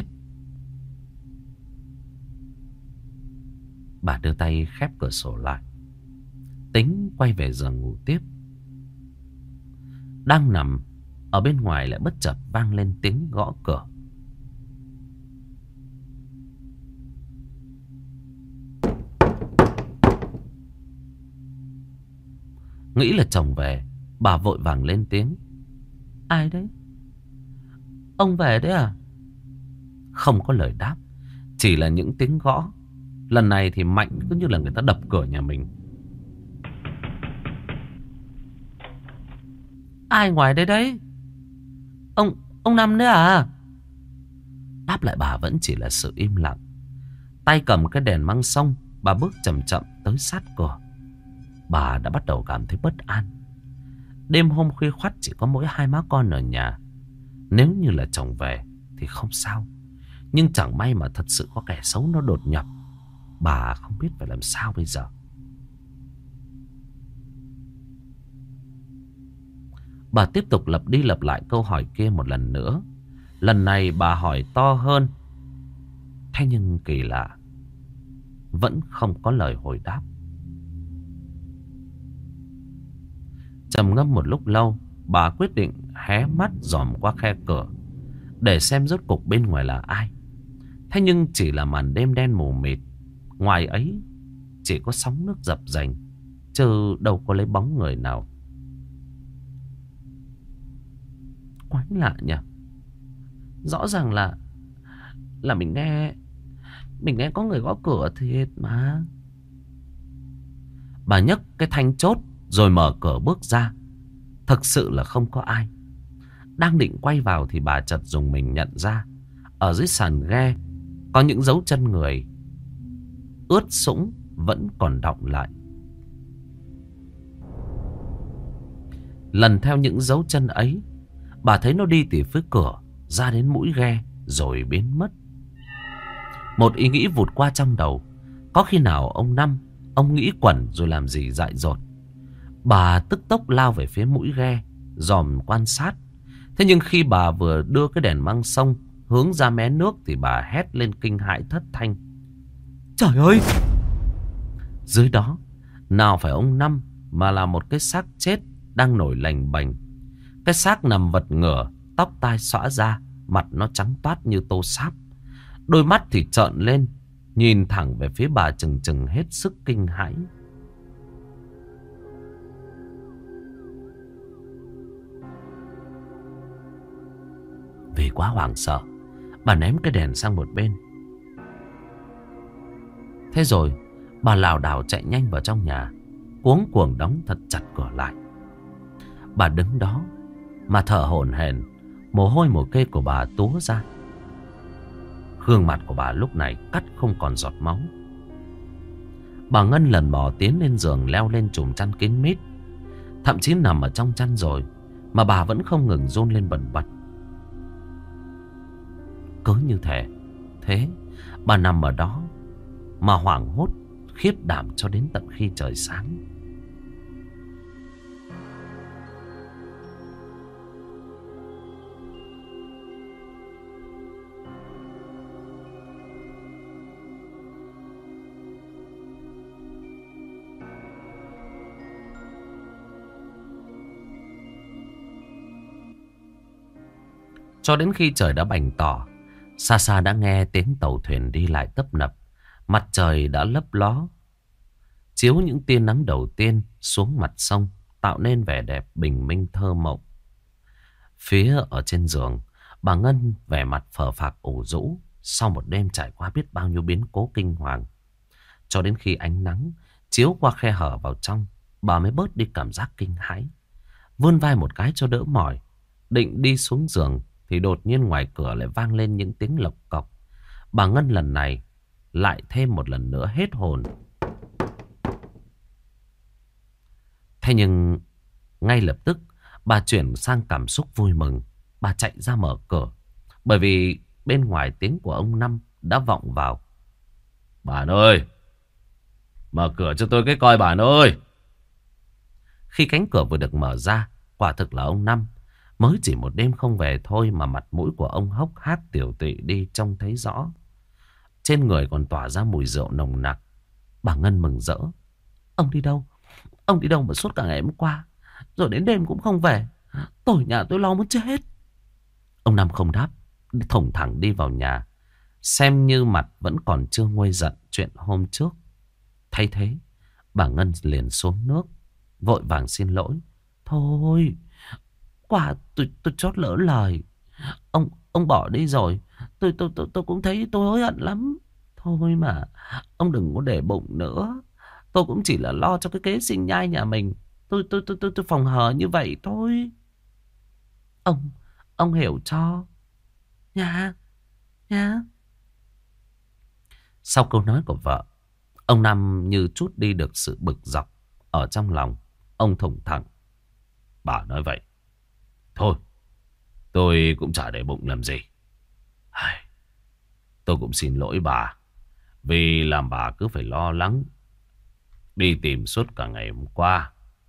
Bà đưa tay khép cửa sổ lại, tính quay về giường ngủ tiếp. Đang nằm ở bên ngoài lại bất chợt vang lên tiếng gõ cửa. Nghĩ là chồng về, bà vội vàng lên tiếng. Ai đấy? Ông về đấy à? Không có lời đáp, chỉ là những tiếng gõ. Lần này thì mạnh, cứ như là người ta đập cửa nhà mình. Ai ngoài đây đấy? Ông, ông Năm đấy à? Đáp lại bà vẫn chỉ là sự im lặng. Tay cầm cái đèn măng sông, bà bước chậm chậm tới sát cửa. Bà đã bắt đầu cảm thấy bất an. Đêm hôm khuya khoắt chỉ có mỗi hai má con ở nhà. Nếu như là chồng về thì không sao. Nhưng chẳng may mà thật sự có kẻ xấu nó đột nhập, bà không biết phải làm sao bây giờ. Bà tiếp tục lặp đi lặp lại câu hỏi kia một lần nữa. Lần này bà hỏi to hơn. Thế nhưng kỳ lạ, vẫn không có lời hồi đáp. Trầm ngâm một lúc lâu, bà quyết định hé mắt dòm qua khe cửa để xem rốt cục bên ngoài là ai. Thế nhưng chỉ là màn đêm đen mù mịt. Ngoài ấy chỉ có sóng nước dập dềnh, chứ đâu có lấy bóng người nào. Quái lạ nhỉ. Rõ ràng là Là mình nghe Mình nghe có người gõ cửa thiệt mà. Bà nhấc cái thanh chốt rồi mở cửa bước ra. Thực sự là không có ai. Đang định quay vào thì bà chợt dùng mình nhận ra ở dưới sàn ghe có những dấu chân người ướt sũng vẫn còn đọng lại. Lần theo những dấu chân ấy, bà thấy nó đi từ phía cửa ra đến mũi ghe rồi biến mất. Một ý nghĩ vụt qua trong đầu. Có khi nào ông Năm, ông nghĩ quẩn rồi làm gì dại dột. Bà tức tốc lao về phía mũi ghe, dòm quan sát. Thế nhưng khi bà vừa đưa cái đèn măng sông hướng ra mé nước thì bà hét lên kinh hãi thất thanh. Trời ơi! Dưới đó, nào phải ông Năm mà là một cái xác chết đang nổi lềnh bềnh. Cái xác nằm vật ngửa, tóc tai xõa ra, mặt nó trắng toát như tô sáp. Đôi mắt thì trợn lên, nhìn thẳng về phía bà chừng chừng hết sức kinh hãi. Vì quá hoảng sợ, bà ném cái đèn sang một bên. Thế rồi bà lảo đảo chạy nhanh vào trong nhà, cuống cuồng đóng thật chặt cửa lại. Bà đứng đó mà thở hổn hển, mồ hôi mồ kê của bà túa ra. Gương mặt của bà lúc này cắt không còn giọt máu. Bà Ngân lần mò tiến lên giường, leo lên chùm chăn kín mít. Thậm chí nằm ở trong chăn rồi mà bà vẫn không ngừng run lên bần bật. Cứ như thế Thế bà nằm ở đó mà hoảng hốt khiếp đảm cho đến tận khi trời sáng. Cho đến khi trời đã bành tỏ, xa xa đã nghe tiếng tàu thuyền đi lại tấp nập. Mặt trời đã lấp ló, chiếu những tia nắng đầu tiên xuống mặt sông, tạo nên vẻ đẹp bình minh thơ mộng. Phía ở trên giường, bà Ngân vẻ mặt phờ phạc ủ rũ sau một đêm trải qua biết bao nhiêu biến cố kinh hoàng. Cho đến khi ánh nắng chiếu qua khe hở vào trong, bà mới bớt đi cảm giác kinh hãi. vươn vai một cái cho đỡ mỏi. Định đi xuống giường thì đột nhiên ngoài cửa lại vang lên những tiếng lộc cọc. Bà Ngân lần này lại thêm một lần nữa hết hồn. Thế nhưng ngay lập tức bà chuyển sang cảm xúc vui mừng. Bà chạy ra mở cửa. Bởi vì bên ngoài tiếng của ông Năm đã vọng vào. Bạn ơi! Mở cửa cho tôi cái coi bạn ơi! Khi cánh cửa vừa được mở ra, quả thực là ông Năm. Mới chỉ một đêm không về thôi mà mặt mũi của ông hốc hác tiểu tụy đi trông thấy rõ. Trên người còn tỏa ra mùi rượu nồng nặc. Bà Ngân mừng rỡ. Ông đi đâu? Ông đi đâu mà suốt cả ngày hôm qua, rồi đến đêm cũng không về. Tôi nhà tôi lo muốn chết. Ông Năm không đáp, thủng thẳng đi vào nhà. Xem như mặt vẫn còn chưa nguôi giận chuyện hôm trước. Thấy thế, bà Ngân liền xuống nước, vội vàng xin lỗi. Thôi, quả tôi, tôi chót lỡ lời. Ông ông bỏ đi rồi. Tôi, tôi, tôi, tôi cũng thấy tôi hối hận lắm. Thôi mà, ông đừng có để bụng nữa. Tôi cũng chỉ là lo cho cái kế sinh nhai nhà mình. Tôi, tôi, tôi, tôi, tôi phòng hờ như vậy thôi. Ông, ông hiểu cho. Nha, nha. Sau câu nói của vợ, ông Năm như trút đi được sự bực dọc ở trong lòng. Ông thủng thẳng. Bà nói vậy. Thôi, tôi cũng chả để bụng làm gì. Tôi cũng xin lỗi bà. Vì làm bà cứ phải lo lắng đi tìm suốt cả ngày hôm qua.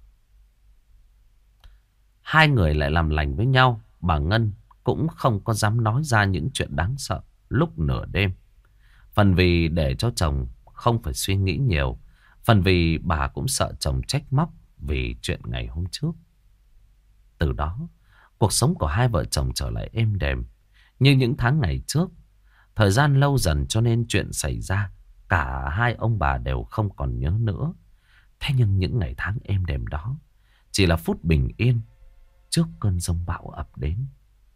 Hai người lại làm lành với nhau. Bà Ngân cũng không có dám nói ra những chuyện đáng sợ lúc nửa đêm. Phần vì để cho chồng không phải suy nghĩ nhiều. Phần vì bà cũng sợ chồng trách móc vì chuyện ngày hôm trước. Từ đó, cuộc sống của hai vợ chồng trở lại êm đềm như những tháng ngày trước. Thời gian lâu dần cho nên chuyện xảy ra cả hai ông bà đều không còn nhớ nữa. Thế nhưng những ngày tháng êm đềm đó chỉ là phút bình yên trước cơn giông bão ập đến.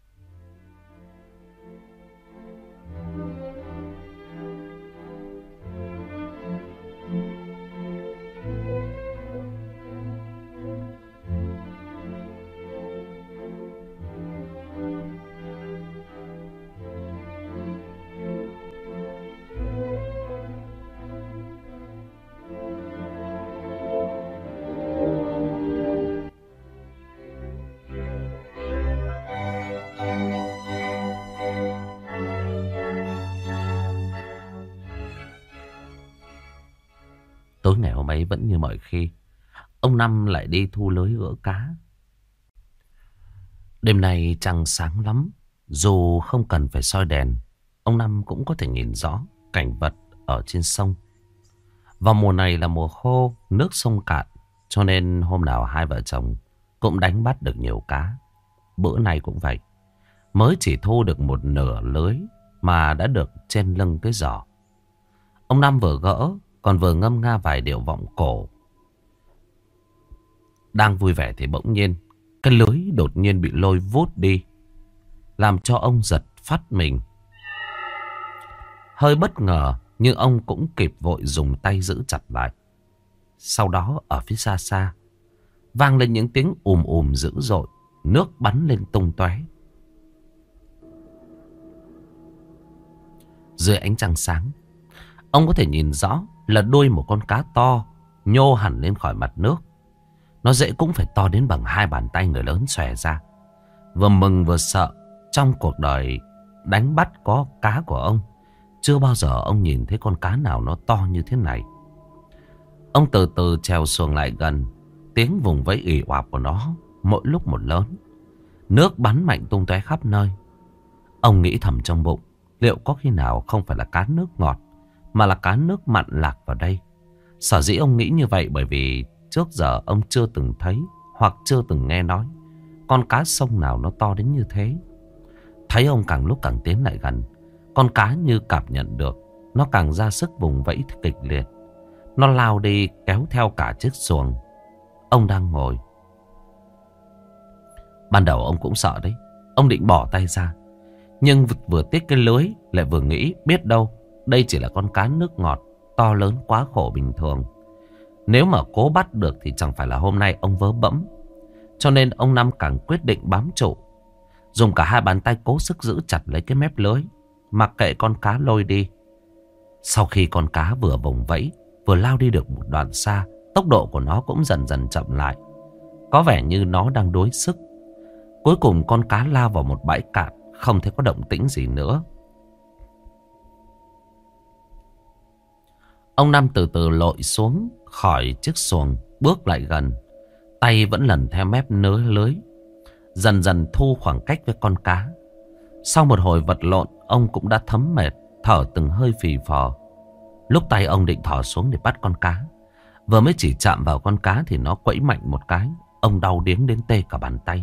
Tối ngày hôm ấy vẫn như mọi khi, ông Năm lại đi thu lưới gỡ cá. Đêm nay trăng sáng lắm. Dù không cần phải soi đèn, ông Năm cũng có thể nhìn rõ cảnh vật ở trên sông. Vào mùa này là mùa khô, nước sông cạn, cho nên hôm nào hai vợ chồng cũng đánh bắt được nhiều cá. Bữa nay cũng vậy. Mới chỉ thu được một nửa lưới mà đã được trên lưng cái giỏ. Ông Năm vừa gỡ còn vừa ngâm nga vài điệu vọng cổ. Đang vui vẻ thì bỗng nhiên cái lưới đột nhiên bị lôi vút đi, làm cho ông giật phát mình. Hơi bất ngờ nhưng ông cũng kịp vội dùng tay giữ chặt lại. Sau đó ở phía xa xa vang lên những tiếng ùm ùm dữ dội. Nước bắn lên tung tóe. Dưới ánh trăng sáng, ông có thể nhìn rõ là đuôi một con cá to nhô hẳn lên khỏi mặt nước. Nó dễ cũng phải to đến bằng hai bàn tay người lớn xòe ra. Vừa mừng vừa sợ. Trong cuộc đời đánh bắt có cá của ông, chưa bao giờ ông nhìn thấy con cá nào nó to như thế này. Ông từ từ trèo xuồng lại gần. Tiếng vùng vẫy ì oạp của nó mỗi lúc một lớn. Nước bắn mạnh tung tóe khắp nơi. Ông nghĩ thầm trong bụng, liệu có khi nào không phải là cá nước ngọt, mà là cá nước mặn lạc vào đây. Sở dĩ ông nghĩ như vậy bởi vì trước giờ ông chưa từng thấy hoặc chưa từng nghe nói con cá sông nào nó to đến như thế. Thấy ông càng lúc càng tiến lại gần, con cá như cảm nhận được, nó càng ra sức vùng vẫy kịch liệt. Nó lao đi kéo theo cả chiếc xuồng ông đang ngồi. Ban đầu ông cũng sợ đấy. Ông định bỏ tay ra, nhưng vừa tiếc cái lưới, lại vừa nghĩ biết đâu đây chỉ là con cá nước ngọt to lớn quá khổ bình thường. Nếu mà cố bắt được thì chẳng phải là hôm nay ông vớ bẫm. Cho nên ông Năm càng quyết định bám trụ, dùng cả hai bàn tay cố sức giữ chặt lấy cái mép lưới, mặc kệ con cá lôi đi. Sau khi con cá vừa vùng vẫy, vừa lao đi được một đoạn xa, tốc độ của nó cũng dần dần chậm lại. Có vẻ như nó đang đuối sức. Cuối cùng con cá lao vào một bãi cạn, không thấy có động tĩnh gì nữa. Ông Năm từ từ lội xuống khỏi chiếc xuồng, bước lại gần. Tay vẫn lần theo mép nới lưới, dần dần thu khoảng cách với con cá. Sau một hồi vật lộn, ông cũng đã thấm mệt, thở từng hơi phì phò. Lúc tay ông định thò xuống để bắt con cá, vừa mới chỉ chạm vào con cá thì nó quẫy mạnh một cái. Ông đau điếng đến tê cả bàn tay.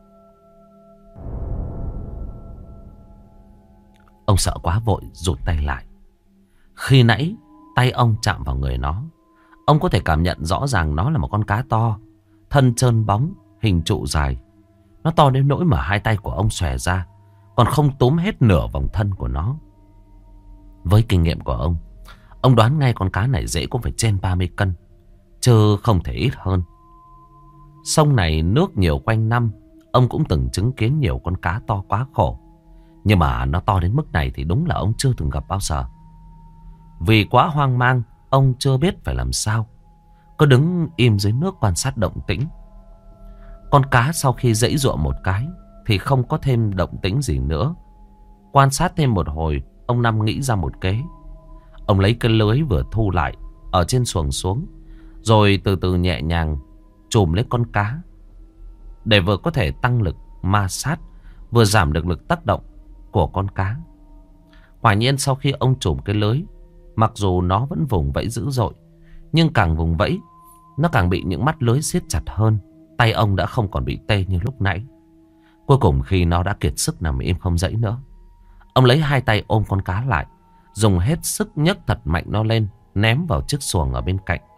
Ông sợ quá vội rụt tay lại. Khi nãy tay ông chạm vào người nó, ông có thể cảm nhận rõ ràng nó là một con cá to, thân trơn bóng, hình trụ dài. Nó to đến nỗi mà hai tay của ông xòe ra, còn không túm hết nửa vòng thân của nó. Với kinh nghiệm của ông, ông đoán ngay con cá này dễ cũng phải trên ba mươi cân, chứ không thể ít hơn. Sông này nước nhiều quanh năm, ông cũng từng chứng kiến nhiều con cá to quá khổ. Nhưng mà nó to đến mức này thì đúng là ông chưa từng gặp bao giờ. Vì quá hoang mang, ông chưa biết phải làm sao, cứ đứng im dưới nước quan sát động tĩnh. Con cá sau khi giãy giụa một cái thì không có thêm động tĩnh gì nữa. Quan sát thêm một hồi, ông Năm nghĩ ra một kế. Ông lấy cái lưới vừa thu lại ở trên xuồng xuống, rồi từ từ nhẹ nhàng chùm lấy con cá, để vừa có thể tăng lực ma sát, vừa giảm được lực tác động của con cá. Quả nhiên sau khi ông chùm cái lưới, mặc dù nó vẫn vùng vẫy dữ dội, nhưng càng vùng vẫy, nó càng bị những mắt lưới siết chặt hơn. Tay ông đã không còn bị tê như lúc nãy. Cuối cùng khi nó đã kiệt sức nằm im không dãy nữa, ông lấy hai tay ôm con cá lại, dùng hết sức nhấc thật mạnh nó lên, ném vào chiếc xuồng ở bên cạnh.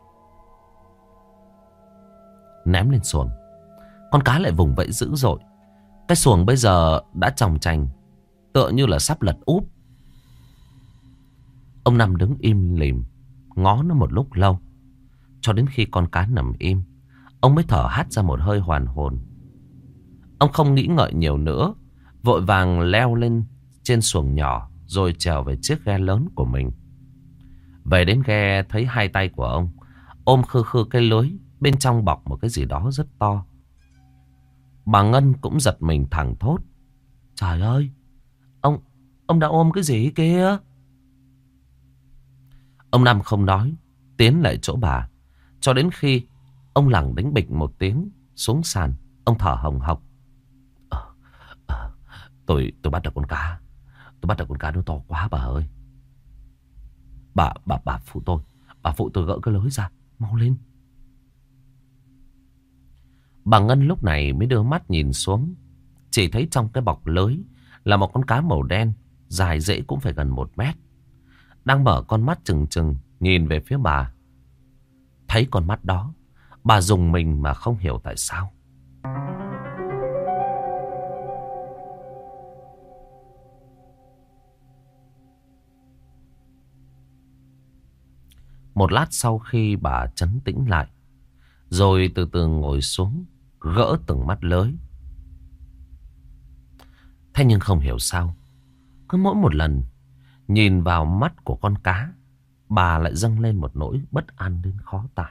Ném lên xuồng, con cá lại vùng vẫy dữ dội. Cái xuồng bây giờ đã chòng chành, tựa như là sắp lật úp. Ông Năm đứng im lìm, ngó nó một lúc lâu, cho đến khi con cá nằm im, ông mới thở hắt ra một hơi hoàn hồn. Ông không nghĩ ngợi nhiều nữa, vội vàng leo lên trên xuồng nhỏ, rồi trèo về chiếc ghe lớn của mình. Về đến ghe thấy hai tay của ông ôm khư khư cái lưới, bên trong bọc một cái gì đó rất to. Bà Ngân cũng giật mình thẳng thốt: Trời ơi, Ông Ông đã ôm cái gì kia? Ông Năm không nói, tiến lại chỗ bà, cho đến khi ông lẳng đánh bịch một tiếng xuống sàn. Ông thở hồng hộc: ờ, ờ, Tôi tôi bắt được con cá. Tôi bắt được con cá nó to quá bà ơi. Bà bà bà phụ tôi. Bà phụ tôi gỡ cái lưới ra. Mau lên. Bà Ngân lúc này mới đưa mắt nhìn xuống. Chỉ thấy trong cái bọc lưới là một con cá màu đen, dài dễ cũng phải gần một mét, đang mở con mắt trừng trừng nhìn về phía bà. Thấy con mắt đó, bà rùng mình mà không hiểu tại sao. Một lát sau khi bà trấn tĩnh lại, rồi từ từ ngồi xuống, gỡ từng mắt lưới. Thế nhưng không hiểu sao, cứ mỗi một lần nhìn vào mắt của con cá, bà lại dâng lên một nỗi bất an đến khó tả.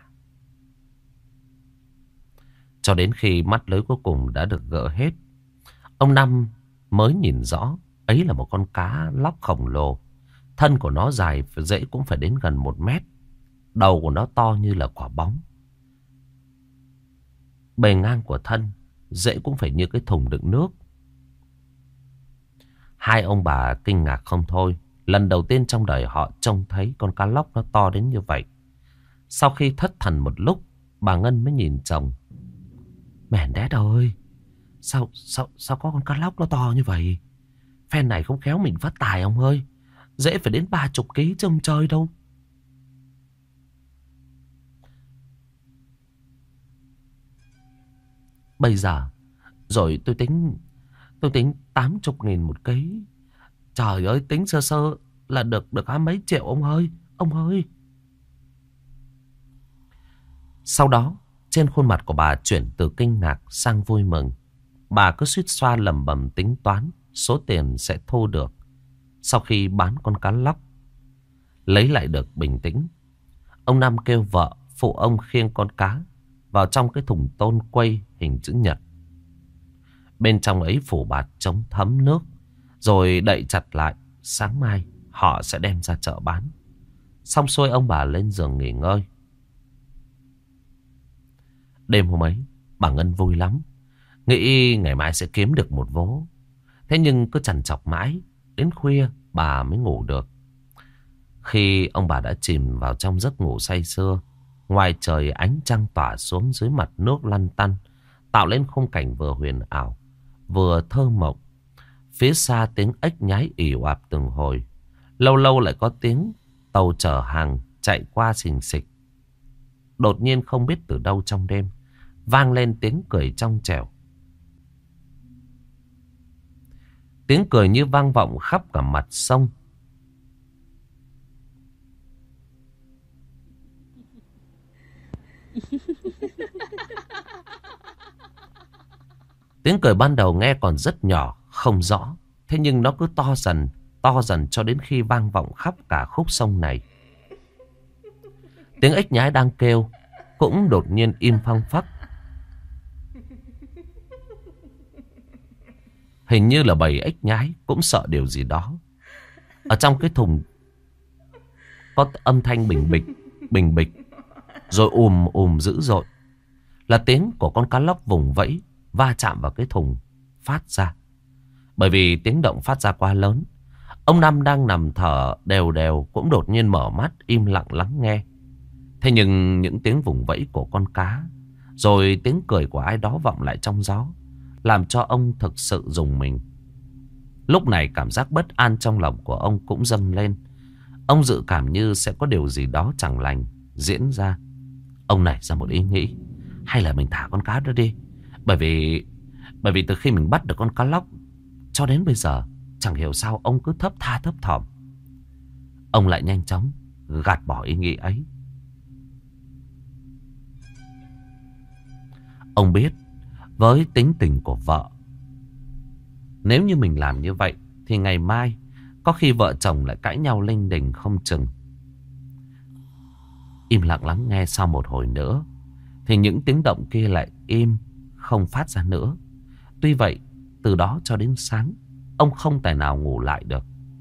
Cho đến khi mắt lưới cuối cùng đã được gỡ hết, ông Năm mới nhìn rõ ấy là một con cá lóc khổng lồ. Thân của nó dài dễ cũng phải đến gần một mét. Đầu của nó to như là quả bóng. Bề ngang của thân dễ cũng phải như cái thùng đựng nước. Hai ông bà kinh ngạc không thôi. Lần đầu tiên trong đời họ trông thấy con cá lóc nó to đến như vậy. Sau khi thất thần một lúc, bà Ngân mới nhìn chồng: Mèn đét ơi, Sao, sao, sao có con cá lóc nó to như vậy? Phen này không khéo mình phát tài ông ơi. Dễ phải đến ba chục ký chứ không chơi đâu. Bây giờ rồi tôi tính Tôi tính tám chục nghìn một ký. Trời ơi, tính sơ sơ là được được hai mấy triệu ông ơi. Ông ơi. Sau đó Trên khuôn mặt của bà chuyển từ kinh ngạc sang vui mừng. Bà cứ suýt xoa lẩm bẩm tính toán số tiền sẽ thu được sau khi bán con cá lóc. Lấy lại được bình tĩnh, ông Năm kêu vợ phụ ông khiêng con cá vào trong cái thùng tôn quay hình chữ nhật. Bên trong ấy phủ bạt chống thấm nước, rồi đậy chặt lại. Sáng mai họ sẽ đem ra chợ bán. Xong xuôi ông bà lên giường nghỉ ngơi. Đêm hôm ấy bà Ngân vui lắm, nghĩ ngày mai sẽ kiếm được một vố. Thế nhưng cứ trằn trọc mãi, đến khuya bà mới ngủ được. Khi ông bà đã chìm vào trong giấc ngủ say sưa, ngoài trời ánh trăng tỏa xuống dưới mặt nước lăn tăn, tạo lên khung cảnh vừa huyền ảo vừa thơ mộng. Phía xa tiếng ếch nhái ì oạp từng hồi. Lâu lâu lại có tiếng tàu chở hàng chạy qua xình xịch. Đột nhiên không biết từ đâu trong đêm vang lên tiếng cười trong trẻo. Tiếng cười như vang vọng khắp cả mặt sông. Tiếng cười ban đầu nghe còn rất nhỏ, không rõ. Thế nhưng nó cứ to dần, to dần cho đến khi vang vọng khắp cả khúc sông này. Tiếng ếch nhái đang kêu cũng đột nhiên im phăng phắc. Hình như là bầy ếch nhái cũng sợ điều gì đó. Ở trong cái thùng có âm thanh bình bịch, bình bịch, rồi ùm ùm dữ dội. Là tiếng của con cá lóc vùng vẫy va chạm vào cái thùng phát ra. Bởi vì tiếng động phát ra quá lớn, ông Năm đang nằm thở đều đều cũng đột nhiên mở mắt im lặng lắng nghe. Thế nhưng những tiếng vùng vẫy của con cá, rồi tiếng cười của ai đó vọng lại trong gió, làm cho ông thực sự rùng mình. Lúc này cảm giác bất an trong lòng của ông cũng dâng lên. Ông dự cảm như sẽ có điều gì đó chẳng lành diễn ra. Ông nảy ra một ý nghĩ, hay là mình thả con cá đó đi. Bởi vì Bởi vì từ khi mình bắt được con cá lóc cho đến bây giờ, chẳng hiểu sao ông cứ thấp tha thấp thỏm. Ông lại nhanh chóng gạt bỏ ý nghĩ ấy. Ông biết với tính tình của vợ, nếu như mình làm như vậy thì ngày mai có khi vợ chồng lại cãi nhau linh đình không chừng. Im lặng lắng nghe sau một hồi nữa thì những tiếng động kia lại im, không phát ra nữa. Tuy vậy, từ đó cho đến sáng, ông không tài nào ngủ lại được.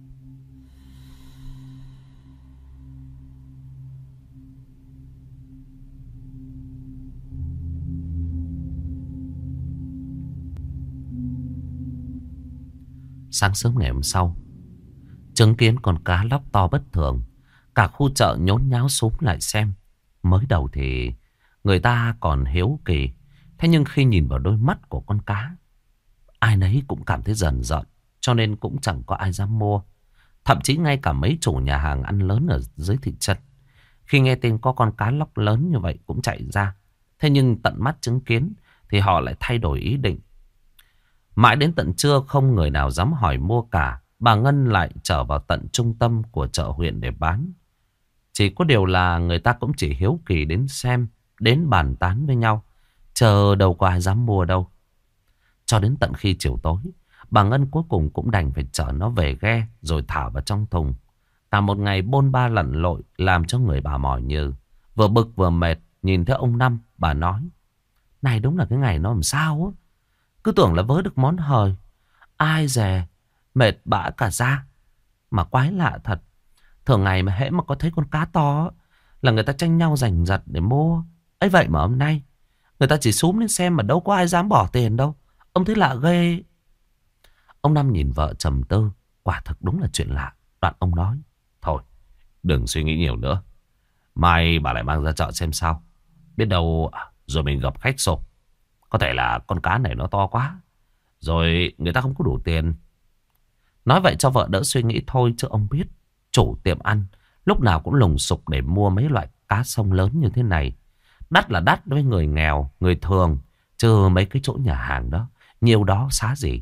Sáng sớm ngày hôm sau, chứng kiến con cá lóc to bất thường, cả khu chợ nhốn nháo xúm lại xem. Mới đầu thì người ta còn hiếu kỳ, thế nhưng khi nhìn vào đôi mắt của con cá, ai nấy cũng cảm thấy dần dần, cho nên cũng chẳng có ai dám mua. Thậm chí ngay cả mấy chủ nhà hàng ăn lớn ở dưới thị trấn, khi nghe tin có con cá lóc lớn như vậy cũng chạy ra. Thế nhưng tận mắt chứng kiến thì họ lại thay đổi ý định. Mãi đến tận trưa không người nào dám hỏi mua cả. Bà Ngân lại trở vào tận trung tâm của chợ huyện để bán. Chỉ có điều là người ta cũng chỉ hiếu kỳ đến xem, đến bàn tán với nhau, chờ đâu có ai dám mua đâu. Cho đến tận khi chiều tối, bà Ngân cuối cùng cũng đành phải chở nó về ghe rồi thả vào trong thùng. Cả một ngày bôn ba lặn lội làm cho người bà mỏi nhừ. Vừa bực vừa mệt, nhìn thấy ông Năm, bà nói: này đúng là cái ngày nó làm sao á. Cứ tưởng là vớ được món hời, ai dè mệt bã cả da. Mà quái lạ thật, thường ngày mà hễ mà có thấy con cá to là người ta tranh nhau giành giật để mua. Ấy vậy mà hôm nay người ta chỉ xúm lên xem mà đâu có ai dám bỏ tiền đâu. Ông thấy lạ ghê. Ông Năm nhìn vợ trầm tư. Quả thực đúng là chuyện lạ. Đoạn ông nói: thôi đừng suy nghĩ nhiều nữa, mai bà lại mang ra chợ xem sao. Biết đâu rồi mình gặp khách sộp, có thể là con cá này nó to quá, rồi người ta không có đủ tiền. Nói vậy cho vợ đỡ suy nghĩ thôi, chứ ông biết chủ tiệm ăn lúc nào cũng lùng sục để mua mấy loại cá sông lớn như thế này. Đắt là đắt với người nghèo, người thường, chứ mấy cái chỗ nhà hàng đó nhiều đó xá gì.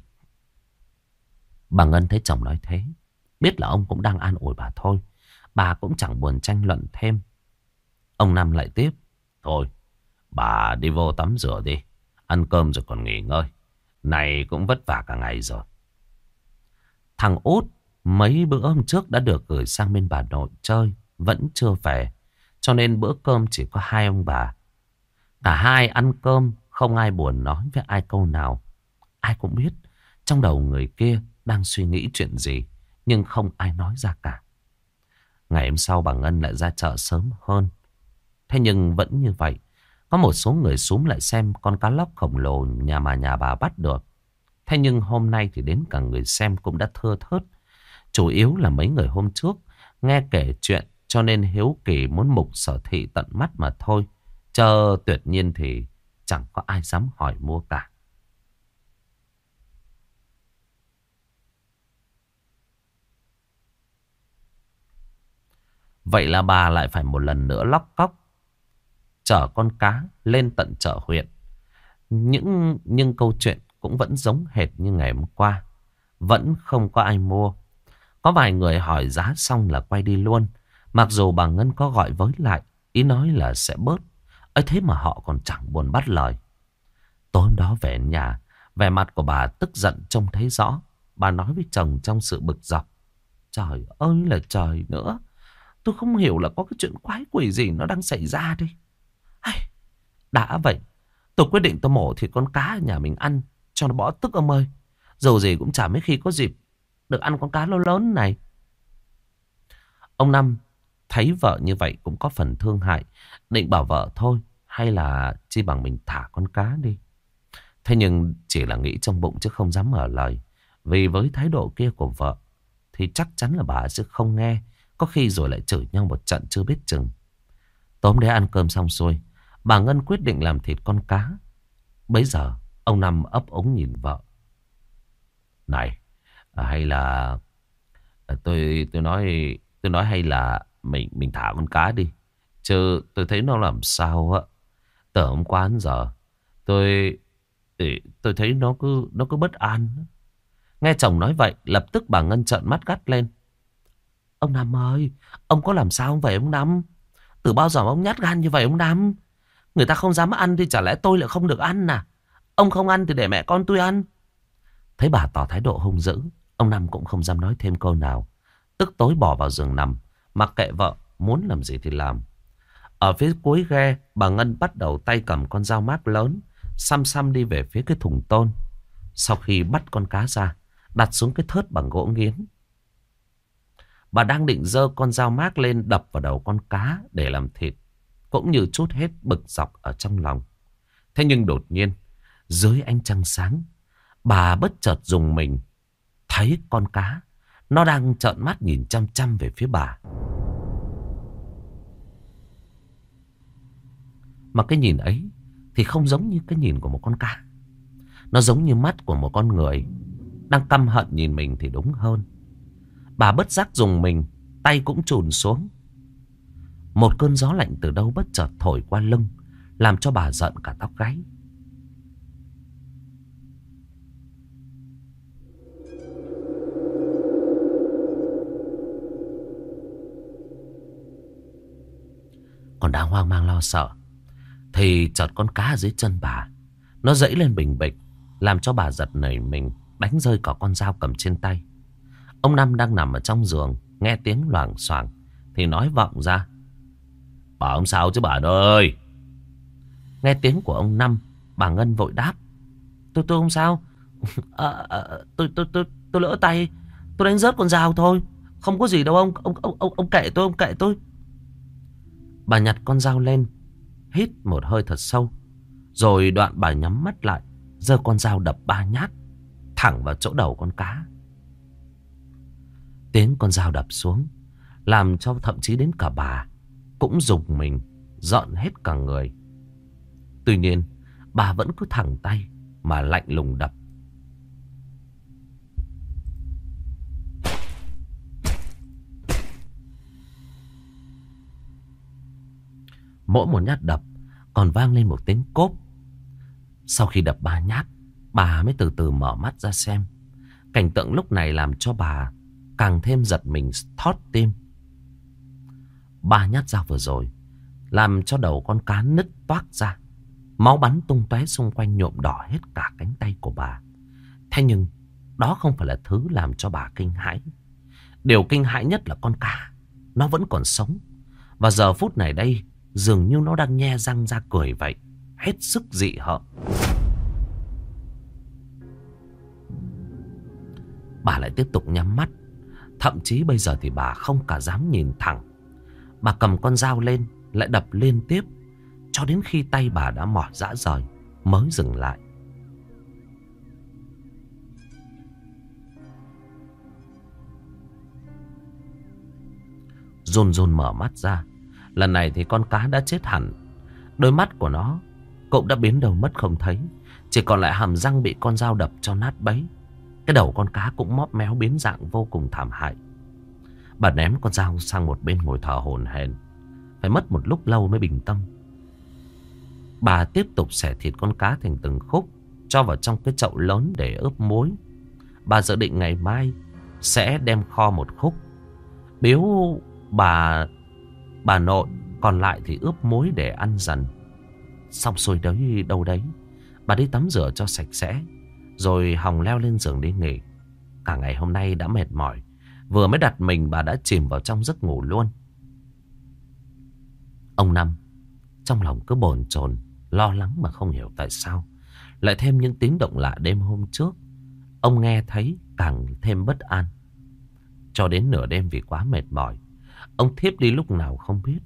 Bà Ngân thấy chồng nói thế, biết là ông cũng đang an ủi bà thôi, bà cũng chẳng buồn tranh luận thêm. Ông Năm lại tiếp: thôi Bà đi vô tắm rửa đi. Ăn cơm rồi còn nghỉ ngơi. Này cũng vất vả cả ngày rồi. Thằng Út mấy bữa hôm trước đã được gửi sang bên bà nội chơi. Vẫn chưa về. Cho nên bữa cơm chỉ có hai ông bà. Cả hai ăn cơm. Không ai buồn nói với ai câu nào. Ai cũng biết trong đầu người kia đang suy nghĩ chuyện gì. Nhưng không ai nói ra cả. Ngày hôm sau bà Ngân lại ra chợ sớm hơn. Thế nhưng vẫn như vậy. Có một số người xúm lại xem con cá lóc khổng lồ nhà mà nhà bà bắt được. Thế nhưng hôm nay thì đến cả người xem cũng đã thưa thớt. Chủ yếu là mấy người hôm trước nghe kể chuyện cho nên hiếu kỳ muốn mục sở thị tận mắt mà thôi. Chờ tuyệt nhiên thì chẳng có ai dám hỏi mua cả. Vậy là bà lại phải một lần nữa lóc cóc chở con cá lên tận chợ huyện. Những nhưng câu chuyện cũng vẫn giống hệt như ngày hôm qua. Vẫn không có ai mua. Có vài người hỏi giá xong là quay đi luôn. Mặc dù bà Ngân có gọi với lại, ý nói là sẽ bớt. Ấy thế mà họ còn chẳng buồn bắt lời. Tối hôm đó về nhà, vẻ mặt của bà tức giận trông thấy rõ. Bà nói với chồng trong sự bực dọc. Trời ơi là trời nữa. Tôi không hiểu là có cái chuyện quái quỷ gì nó đang xảy ra đi. Ai, đã vậy, tôi quyết định tôi mổ thịt con cá ở nhà mình ăn cho nó bỏ tức ông ơi. Dù gì cũng chả mấy khi có dịp được ăn con cá lớn lớn này. Ông Năm thấy vợ như vậy cũng có phần thương hại. Định bảo vợ thôi, hay là chi bằng mình thả con cá đi. Thế nhưng chỉ là nghĩ trong bụng chứ không dám mở lời. Vì với thái độ kia của vợ thì chắc chắn là bà sẽ không nghe. Có khi rồi lại chửi nhau một trận chưa biết chừng. Tối hôm đấy ăn cơm xong xuôi, bà Ngân quyết định làm thịt con cá. Bấy giờ ông Năm ấp ống nhìn vợ. Này, hay là tôi tôi nói tôi nói hay là mình mình thả con cá đi. Chứ tôi thấy nó làm sao á. Từ hôm qua đến giờ tôi tôi thấy nó cứ nó cứ bất an. Nghe chồng nói vậy, lập tức bà Ngân trợn mắt gắt lên. Ông Năm ơi, ông có làm sao không vậy ông Năm? Từ bao giờ ông nhát gan như vậy ông Năm? Người ta không dám ăn thì chả lẽ tôi lại không được ăn à? Ông không ăn thì để mẹ con tôi ăn. Thấy bà tỏ thái độ hung dữ, ông Năm cũng không dám nói thêm câu nào. Tức tối bỏ vào giường nằm, mặc kệ vợ muốn làm gì thì làm. Ở phía cuối ghe, bà Ngân bắt đầu tay cầm con dao mác lớn, xăm xăm đi về phía cái thùng tôn. Sau khi bắt con cá ra, đặt xuống cái thớt bằng gỗ nghiến. Bà đang định giơ con dao mác lên đập vào đầu con cá để làm thịt, cũng như trút hết bực dọc ở trong lòng. Thế nhưng đột nhiên, dưới ánh trăng sáng, bà bất chợt rùng mình, thấy con cá, nó đang trợn mắt nhìn chăm chăm về phía bà. Mà cái nhìn ấy thì không giống như cái nhìn của một con cá. Nó giống như mắt của một con người đang căm hận nhìn mình thì đúng hơn. Bà bất giác rùng mình, tay cũng chùn xuống. Một cơn gió lạnh từ đâu bất chợt thổi qua lưng, làm cho bà giận cả tóc gáy. Còn đang hoang mang lo sợ thì chợt con cá ở dưới chân bà, nó dẫy lên bình bịch, làm cho bà giật nảy mình, đánh rơi cả con dao cầm trên tay. Ông Năm đang nằm ở trong giường, nghe tiếng loảng xoảng thì nói vọng ra. Bà không sao chứ bà ơi? Nghe tiếng của ông Năm, bà Ngân vội đáp. Tôi tôi không sao. à, à, tôi, tôi, tôi, tôi lỡ tay, tôi đánh rớt con dao thôi. Không có gì đâu ông, ông, ông, ông, ông kệ tôi, ông kệ tôi. Bà nhặt con dao lên, hít một hơi thật sâu. Rồi đoạn bà nhắm mắt lại, giơ con dao đập ba nhát thẳng vào chỗ đầu con cá. Tiếng con dao đập xuống làm cho thậm chí đến cả bà cũng rùng mình, giận hết cả người. Tuy nhiên bà vẫn cứ thẳng tay mà lạnh lùng đập. Mỗi một nhát đập còn vang lên một tiếng cốp. Sau khi đập ba nhát, bà mới từ từ mở mắt ra xem. Cảnh tượng lúc này làm cho bà càng thêm giật mình thót tim. Ba nhát dao vừa rồi làm cho đầu con cá nứt toác ra, Máu bắn tung tóe xung quanh nhuộm đỏ hết cả cánh tay của bà. Thế nhưng đó không phải là thứ làm cho bà kinh hãi. Điều kinh hãi nhất là con cá. Nó vẫn còn sống. Và giờ phút này đây, dường như nó đang nhe răng ra cười vậy. Hết sức dị hợm. Bà lại tiếp tục nhắm mắt. Thậm chí bây giờ thì bà không cả dám nhìn thẳng. Bà cầm con dao lên, lại đập liên tiếp, cho đến khi tay bà đã mỏi rã rời mới dừng lại. Run run mở mắt ra. Lần này thì con cá đã chết hẳn. Đôi mắt của nó cũng đã biến đâu mất không thấy. Chỉ còn lại hàm răng bị con dao đập cho nát bấy. Cái đầu con cá cũng móp méo biến dạng vô cùng thảm hại. Bà ném con dao sang một bên ngồi thở hổn hển. Phải mất một lúc lâu mới bình tâm. Bà tiếp tục xẻ thịt con cá thành từng khúc, cho vào trong cái chậu lớn để ướp muối. Bà dự định ngày mai sẽ đem kho một khúc, biếu bà bà nội, còn lại thì ướp muối để ăn dần. Xong xuôi đấy đâu đấy, bà đi tắm rửa cho sạch sẽ, rồi hòng leo lên giường đi nghỉ. Cả ngày hôm nay đã mệt mỏi, vừa mới đặt mình bà đã chìm vào trong giấc ngủ luôn. Ông Năm trong lòng cứ bồn chồn, lo lắng mà không hiểu tại sao. Lại thêm những tiếng động lạ đêm hôm trước, ông nghe thấy càng thêm bất an. Cho đến nửa đêm vì quá mệt mỏi, ông thiếp đi lúc nào không biết.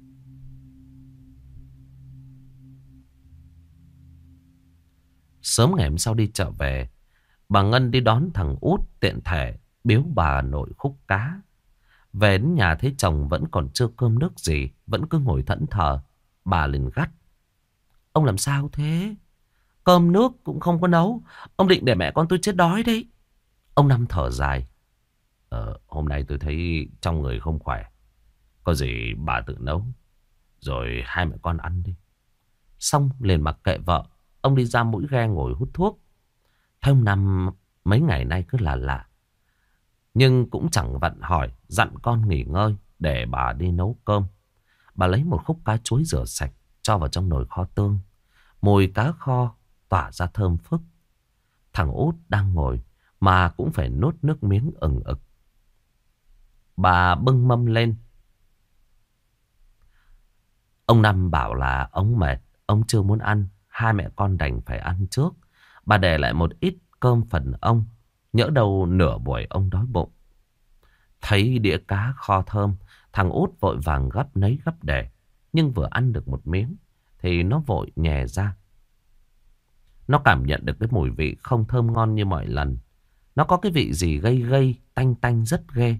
Sớm ngày hôm sau đi chợ về, bà Ngân đi đón thằng Út tiện thể biếu bà nội khúc cá. Về đến nhà thấy chồng vẫn còn chưa cơm nước gì, vẫn cứ ngồi thẫn thờ. Bà liền gắt: "Ông làm sao thế? Cơm nước cũng không có nấu. Ông định để mẹ con tôi chết đói đấy." Ông Năm thở dài: Ờ, hôm nay tôi thấy trong người không khỏe. Có gì bà tự nấu, rồi hai mẹ con ăn đi. Xong liền mặc kệ vợ, ông đi ra mũi ghe ngồi hút thuốc. Thấy ông Năm mấy ngày nay cứ là lạ, nhưng cũng chẳng vặn hỏi, dặn con nghỉ ngơi để bà đi nấu cơm. Bà lấy một khúc cá chuối rửa sạch, cho vào trong nồi kho tương. Mùi cá kho tỏa ra thơm phức. Thằng Út đang ngồi mà cũng phải nuốt nước miếng ừng ực. Bà bưng mâm lên. Ông Năm bảo là ông mệt, ông chưa muốn ăn, hai mẹ con đành phải ăn trước. Bà để lại một ít cơm phần ông, nhỡ đâu nửa buổi ông đói bụng. Thấy đĩa cá kho thơm, thằng Út vội vàng gấp nấy gấp để. Nhưng vừa ăn được một miếng thì nó vội nhè ra. Nó cảm nhận được cái mùi vị không thơm ngon như mọi lần. Nó có cái vị gì gây gây, tanh tanh rất ghê.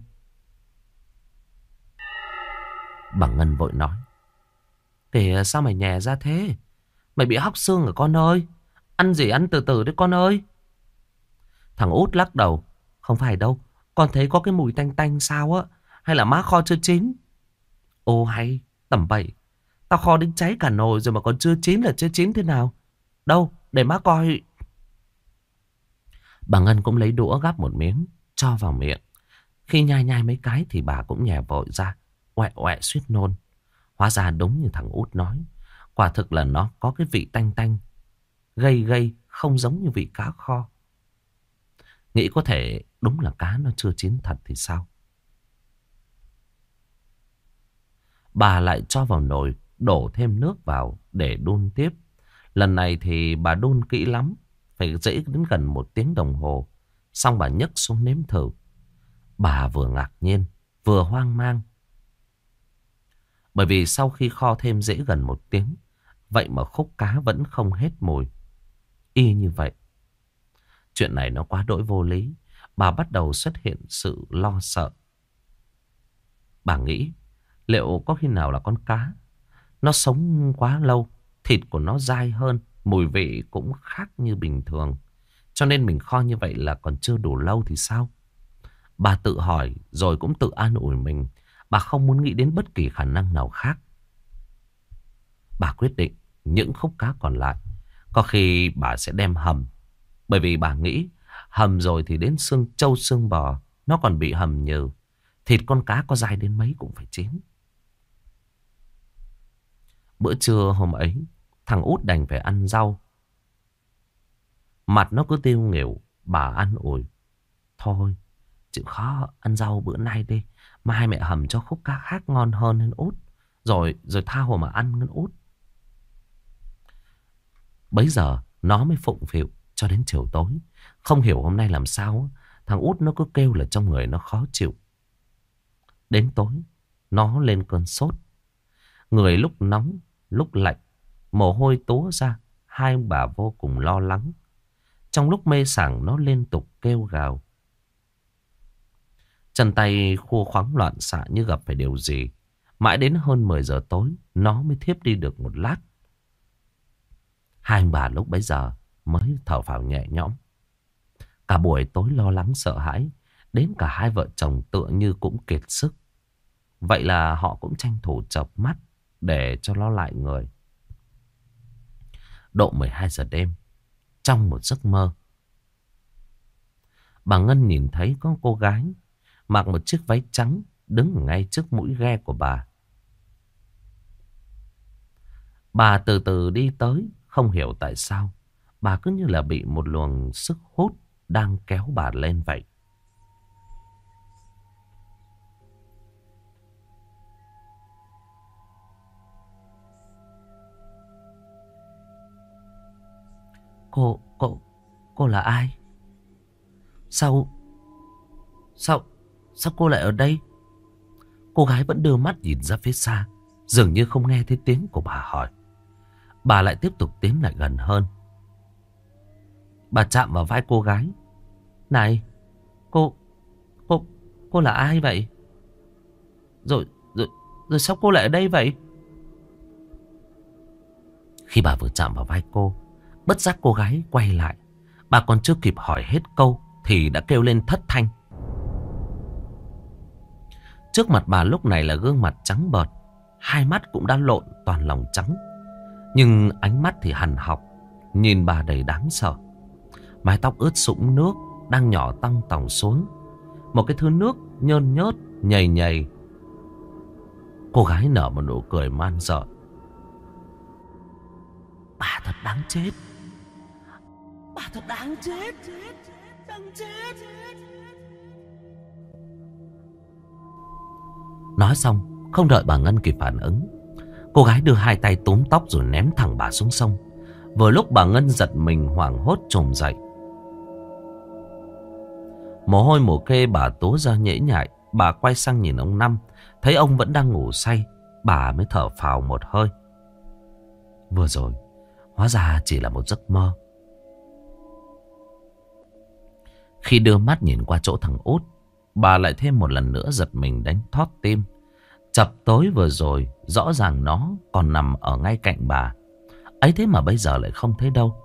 Bà Ngân vội nói: "Kìa, sao mày nhè ra thế? Mày bị hóc xương rồi con ơi. Ăn gì ăn từ từ đấy con ơi." Thằng Út lắc đầu: "Không phải đâu, con thấy có cái mùi tanh tanh sao á. Hay là má kho chưa chín?" "Ô hay, tầm bậy. Tao kho đến cháy cả nồi rồi mà còn chưa chín là chưa chín thế nào? Đâu, để má coi." Bà Ngân cũng lấy đũa gắp một miếng, cho vào miệng. Khi nhai nhai mấy cái thì bà cũng nhè vội ra, oẹ oẹ suýt nôn. Hóa ra đúng như thằng Út nói, quả thực là nó có cái vị tanh tanh, gây gây, không giống như vị cá kho. Nghĩ có thể đúng là cá nó chưa chín thật thì sao. Bà lại cho vào nồi, đổ thêm nước vào để đun tiếp. Lần này thì bà đun kỹ lắm, phải dễ đến gần một tiếng đồng hồ. Xong bà nhấc xuống nếm thử. Bà vừa ngạc nhiên, vừa hoang mang. Bởi vì sau khi kho thêm dễ gần một tiếng, vậy mà khúc cá vẫn không hết mùi. Y như vậy. Chuyện này nó quá đỗi vô lý. Bà bắt đầu xuất hiện sự lo sợ. Bà nghĩ liệu có khi nào là con cá nó sống quá lâu, thịt của nó dai hơn, mùi vị cũng khác như bình thường, cho nên mình kho như vậy là còn chưa đủ lâu thì sao? Bà tự hỏi rồi cũng tự an ủi mình. Bà không muốn nghĩ đến bất kỳ khả năng nào khác. Bà quyết định những khúc cá còn lại có khi bà sẽ đem hầm. Bởi vì bà nghĩ hầm rồi thì đến xương trâu xương bò nó còn bị hầm nhừ. Thịt con cá có dai đến mấy cũng phải chín. Bữa trưa hôm ấy, Thằng út đành phải ăn rau. Mặt nó cứ tiêu nghỉu. Bà ăn ủi. Thôi chịu khó ăn rau bữa nay đi. Mai mẹ hầm cho khúc cá khác ngon hơn nên út. Rồi rồi tha hồ mà ăn ngân út. Bấy giờ nó mới phụng phịu cho đến chiều tối. Không hiểu hôm nay làm sao. Thằng út nó cứ kêu là trong người nó khó chịu. Đến tối nó lên cơn sốt. Người lúc nóng lúc lạnh. Mồ hôi túa ra. Hai ông bà vô cùng lo lắng. Trong lúc mê sảng nó liên tục kêu gào. Chân tay khô khoắng loạn xạ như gặp phải điều gì. Mãi đến hơn mười giờ tối nó mới thiếp đi được một lát. Hai ông bà lúc bấy giờ mới thở phào nhẹ nhõm. Cả buổi tối lo lắng sợ hãi. Đến cả hai vợ chồng tựa như cũng kiệt sức. Vậy là họ cũng tranh thủ chợp mắt để cho nó lại người. Độ mười hai giờ đêm. Trong một giấc mơ, bà Ngân nhìn thấy có cô gái mặc một chiếc váy trắng đứng ngay trước mũi ghe của bà. Bà từ từ đi tới. Không hiểu tại sao bà cứ như là bị một luồng sức hút đang kéo bà lên vậy. Cô, cô, cô là ai? Sao, sao, sao cô lại ở đây? Cô gái vẫn đưa mắt nhìn ra phía xa. Dường như không nghe thấy tiếng của bà hỏi. Bà lại tiếp tục tiến lại gần hơn. Bà chạm vào vai cô gái. Này, cô, cô, cô là ai vậy? Rồi, rồi, rồi sao cô lại ở đây vậy? Khi bà vừa chạm vào vai cô, bất giác cô gái quay lại. Bà còn chưa kịp hỏi hết câu thì đã kêu lên thất thanh. Trước mặt bà lúc này là gương mặt trắng bợt. Hai mắt cũng đã lộn toàn lòng trắng. Nhưng ánh mắt thì hằn học. Nhìn bà đầy đáng sợ. Mái tóc ướt sũng nước đang nhỏ tong tòng xuống. Một cái thứ nước nhơn nhớt nhầy nhầy. Cô gái nở một nụ cười man dợ. Bà thật đáng chết. Bà thật đáng chết. Đáng chết. Nói xong không đợi bà Ngân kịp phản ứng, cô gái đưa hai tay túm tóc rồi ném thẳng bà xuống sông. Vừa lúc bà Ngân giật mình hoảng hốt trồm dậy. Mồ hôi mồ kê bà túa ra nhễ nhại. Bà quay sang nhìn ông Năm. Thấy ông vẫn đang ngủ say. Bà mới thở phào một hơi. Vừa rồi hóa ra chỉ là một giấc mơ. Khi đưa mắt nhìn qua chỗ thằng Út, bà lại thêm một lần nữa giật mình đánh thót tim. Chập tối vừa rồi rõ ràng nó còn nằm ở ngay cạnh bà. Ấy thế mà bây giờ lại không thấy đâu.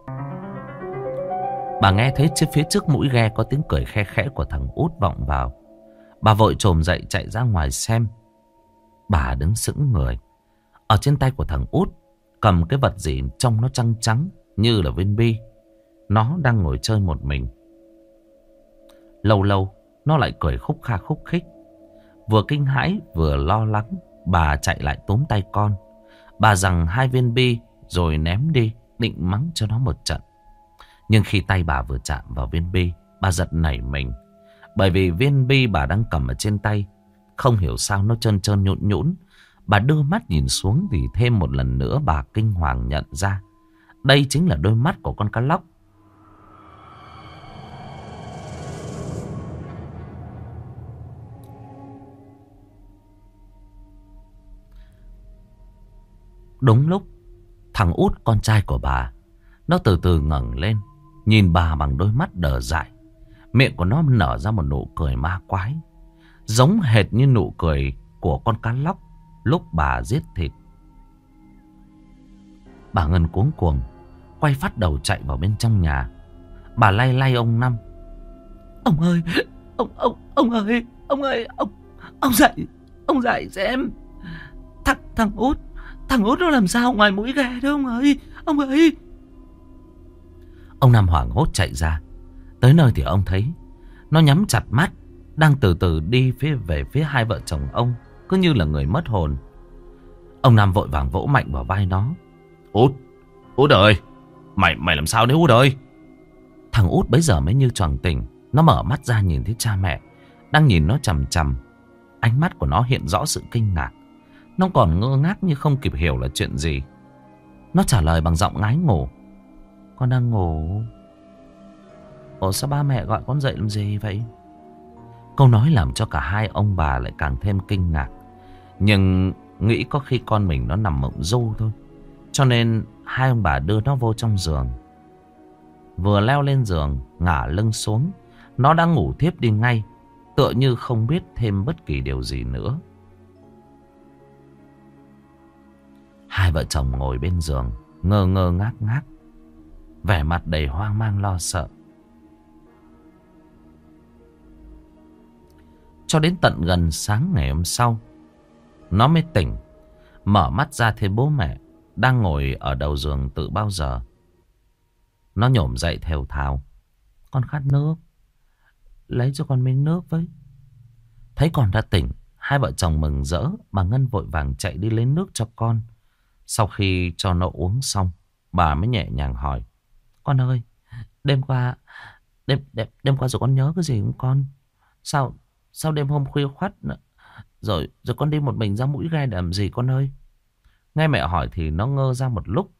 Bà nghe thấy trên phía trước mũi ghe có tiếng cười khe khẽ của thằng Út vọng vào. Bà vội chồm dậy chạy ra ngoài xem. Bà đứng sững người. Ở trên tay của thằng Út cầm cái vật gì trông nó trắng trắng như là viên bi. Nó đang ngồi chơi một mình. Lâu lâu nó lại cười khúc kha khúc khích. Vừa kinh hãi vừa lo lắng, bà chạy lại túm tay con. Bà giằng hai viên bi rồi ném đi, định mắng cho nó một trận. Nhưng khi tay bà vừa chạm vào viên bi, bà giật nảy mình. Bởi vì viên bi bà đang cầm ở trên tay, không hiểu sao nó trơn trơn nhũn nhũn. Bà đưa mắt nhìn xuống thì thêm một lần nữa bà kinh hoàng nhận ra đây chính là đôi mắt của con cá lóc. Đúng lúc thằng Út con trai của bà, nó từ từ ngẩng lên, nhìn bà bằng đôi mắt đờ dại. Miệng của nó nở ra một nụ cười ma quái, giống hệt như nụ cười của con cá lóc lúc bà giết thịt. Bà Ngân cuống cuồng quay phát đầu chạy vào bên trong nhà. Bà lay lay ông Năm. Ông ơi, ông ông ông ơi, ông ơi, ông ông dậy, ông dậy xem. Thằng thằng Út, thằng Út nó làm sao ngoài mũi ghe đó ông ơi, ông ơi. Ông Năm hoảng hốt chạy ra. Tới nơi thì ông thấy nó nhắm chặt mắt, đang từ từ đi phía về phía hai vợ chồng ông, cứ như là người mất hồn. Ông Năm vội vàng vỗ mạnh vào vai nó. Út, Út ơi, mày mày làm sao đấy Út ơi? Thằng Út bấy giờ mới như choàng tỉnh. Nó mở mắt ra nhìn thấy cha mẹ đang nhìn nó chằm chằm. Ánh mắt của nó hiện rõ sự kinh ngạc. Nó còn ngơ ngác như không kịp hiểu là chuyện gì. Nó trả lời bằng giọng ngái ngủ. Con đang ngủ. Ủa sao ba mẹ gọi con dậy làm gì vậy? Câu nói làm cho cả hai ông bà lại càng thêm kinh ngạc. Nhưng nghĩ có khi con mình nó nằm mộng du thôi. Cho nên hai ông bà đưa nó vô trong giường. Vừa leo lên giường, ngả lưng xuống, nó đã ngủ thiếp đi ngay, tựa như không biết thêm bất kỳ điều gì nữa. Hai vợ chồng ngồi bên giường, ngơ ngơ ngác ngác, vẻ mặt đầy hoang mang lo sợ. Cho đến tận gần sáng ngày hôm sau, nó mới tỉnh, mở mắt ra thấy bố mẹ đang ngồi ở đầu giường từ bao giờ. Nó nhổm dậy thều thào. Con khát nước, lấy cho con miếng nước với. Thấy con đã tỉnh, hai vợ chồng mừng rỡ. Bà Ngân vội vàng chạy đi lấy nước cho con. Sau khi cho nó uống xong, bà mới nhẹ nhàng hỏi. Con ơi, đêm qua Đêm, đêm, đêm qua rồi con nhớ cái gì không con? Sao Sao đêm hôm khuya khoắt Rồi rồi con đi một mình ra Mũi Gai để làm gì con ơi? Nghe mẹ hỏi thì nó ngơ ra một lúc.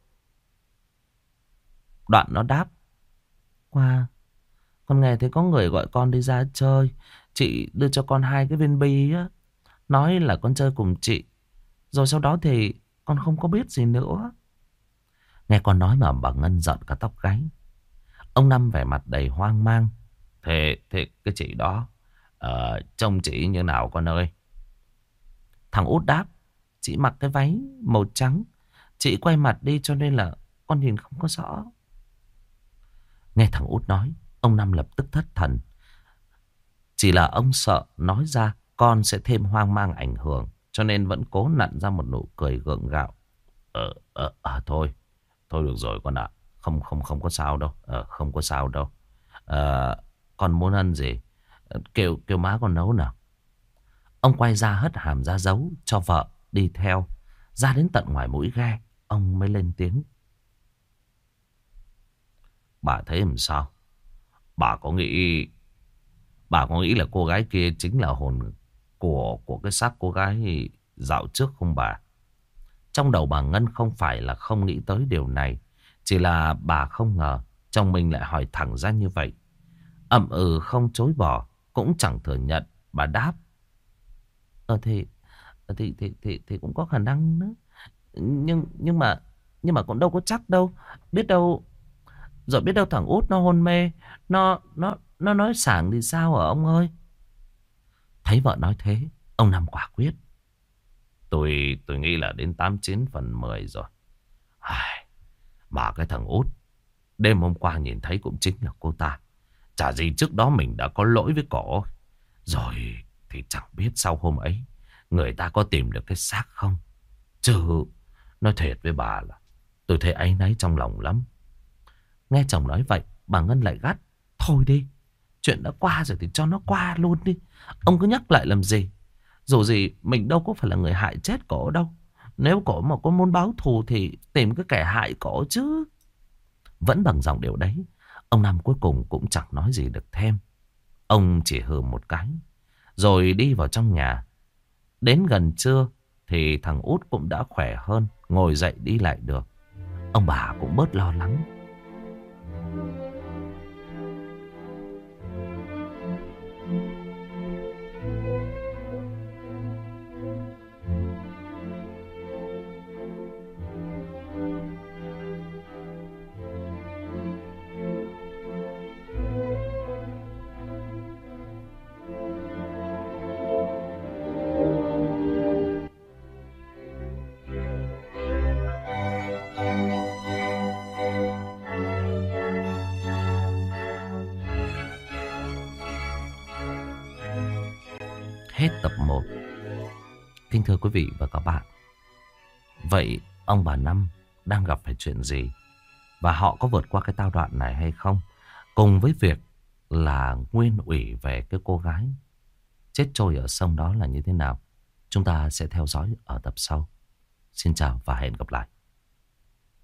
Đoạn nó đáp. Qua con nghe thấy có người gọi con đi ra chơi. Chị đưa cho con hai cái viên bi á, nói là con chơi cùng chị. Rồi sau đó thì con không có biết gì nữa. Nghe con nói mà bà Ngân giận cả tóc gáy. Ông Năm vẻ mặt đầy hoang mang. Thế, thế cái chị đó uh, trông chị như nào con ơi? Thằng Út đáp. Chị mặc cái váy màu trắng. Chị quay mặt đi cho nên là con nhìn không có rõ. Nghe thằng Út nói, ông Năm lập tức thất thần. Chỉ là ông sợ nói ra con sẽ thêm hoang mang ảnh hưởng, cho nên vẫn cố nặn ra một nụ cười gượng gạo. Ờ, ờ, à, thôi, thôi được rồi con ạ. Không, không, không có sao đâu. Ờ, không có sao đâu. Ờ, con muốn ăn gì? Kêu, kêu má con nấu nào. Ông quay ra hất hàm ra dấu cho vợ đi theo. Ra đến tận ngoài Mũi Ghe, ông mới lên tiếng. Bà thấy làm sao? Bà có nghĩ Bà có nghĩ là cô gái kia chính là hồn của của cái xác cô gái dạo trước không bà? Trong đầu bà Ngân không phải là không nghĩ tới điều này, chỉ là bà không ngờ chồng mình lại hỏi thẳng ra như vậy. Ậm ừ không chối bỏ, cũng chẳng thừa nhận. Bà đáp. Ờ thì thì thì thì thì cũng có khả năng nữa. Nhưng nhưng mà nhưng mà cũng đâu có chắc đâu. Biết đâu Rồi biết đâu thằng Út nó hôn mê, Nó nó nó nói sảng thì sao hả ông ơi? Thấy vợ nói thế, ông Năm quả quyết. Tôi tôi nghĩ là đến tám chín phần mười rồi. Ai, mà cái thằng Út đêm hôm qua nhìn thấy cũng chính là cô ta. Chả gì trước đó mình đã có lỗi với cổ. Rồi thì chẳng biết sau hôm ấy người ta có tìm được cái xác không. Chứ nói thiệt với bà là tôi thấy áy náy trong lòng lắm. Nghe chồng nói vậy, bà Ngân lại gắt. Thôi đi, chuyện đã qua rồi thì cho nó qua luôn đi. Ông cứ nhắc lại làm gì? Dù gì mình đâu có phải là người hại chết cổ đâu. Nếu cổ mà có muốn báo thù thì tìm cái kẻ hại cổ chứ. Vẫn bằng giọng điệu đấy, ông Năm cuối cùng cũng chẳng nói gì được thêm. Ông chỉ hừ một cái, rồi đi vào trong nhà. Đến gần trưa thì thằng Út cũng đã khỏe hơn, ngồi dậy đi lại được. Ông bà cũng bớt lo lắng. Hết tập một. Kính thưa quý vị và các bạn, vậy ông bà Năm đang gặp phải chuyện gì? Và họ có vượt qua cái tao đoạn này hay không? Cùng với việc là nguyên ủy về cái cô gái chết trôi ở sông đó là như thế nào? Chúng ta sẽ theo dõi ở tập sau. Xin chào và hẹn gặp lại.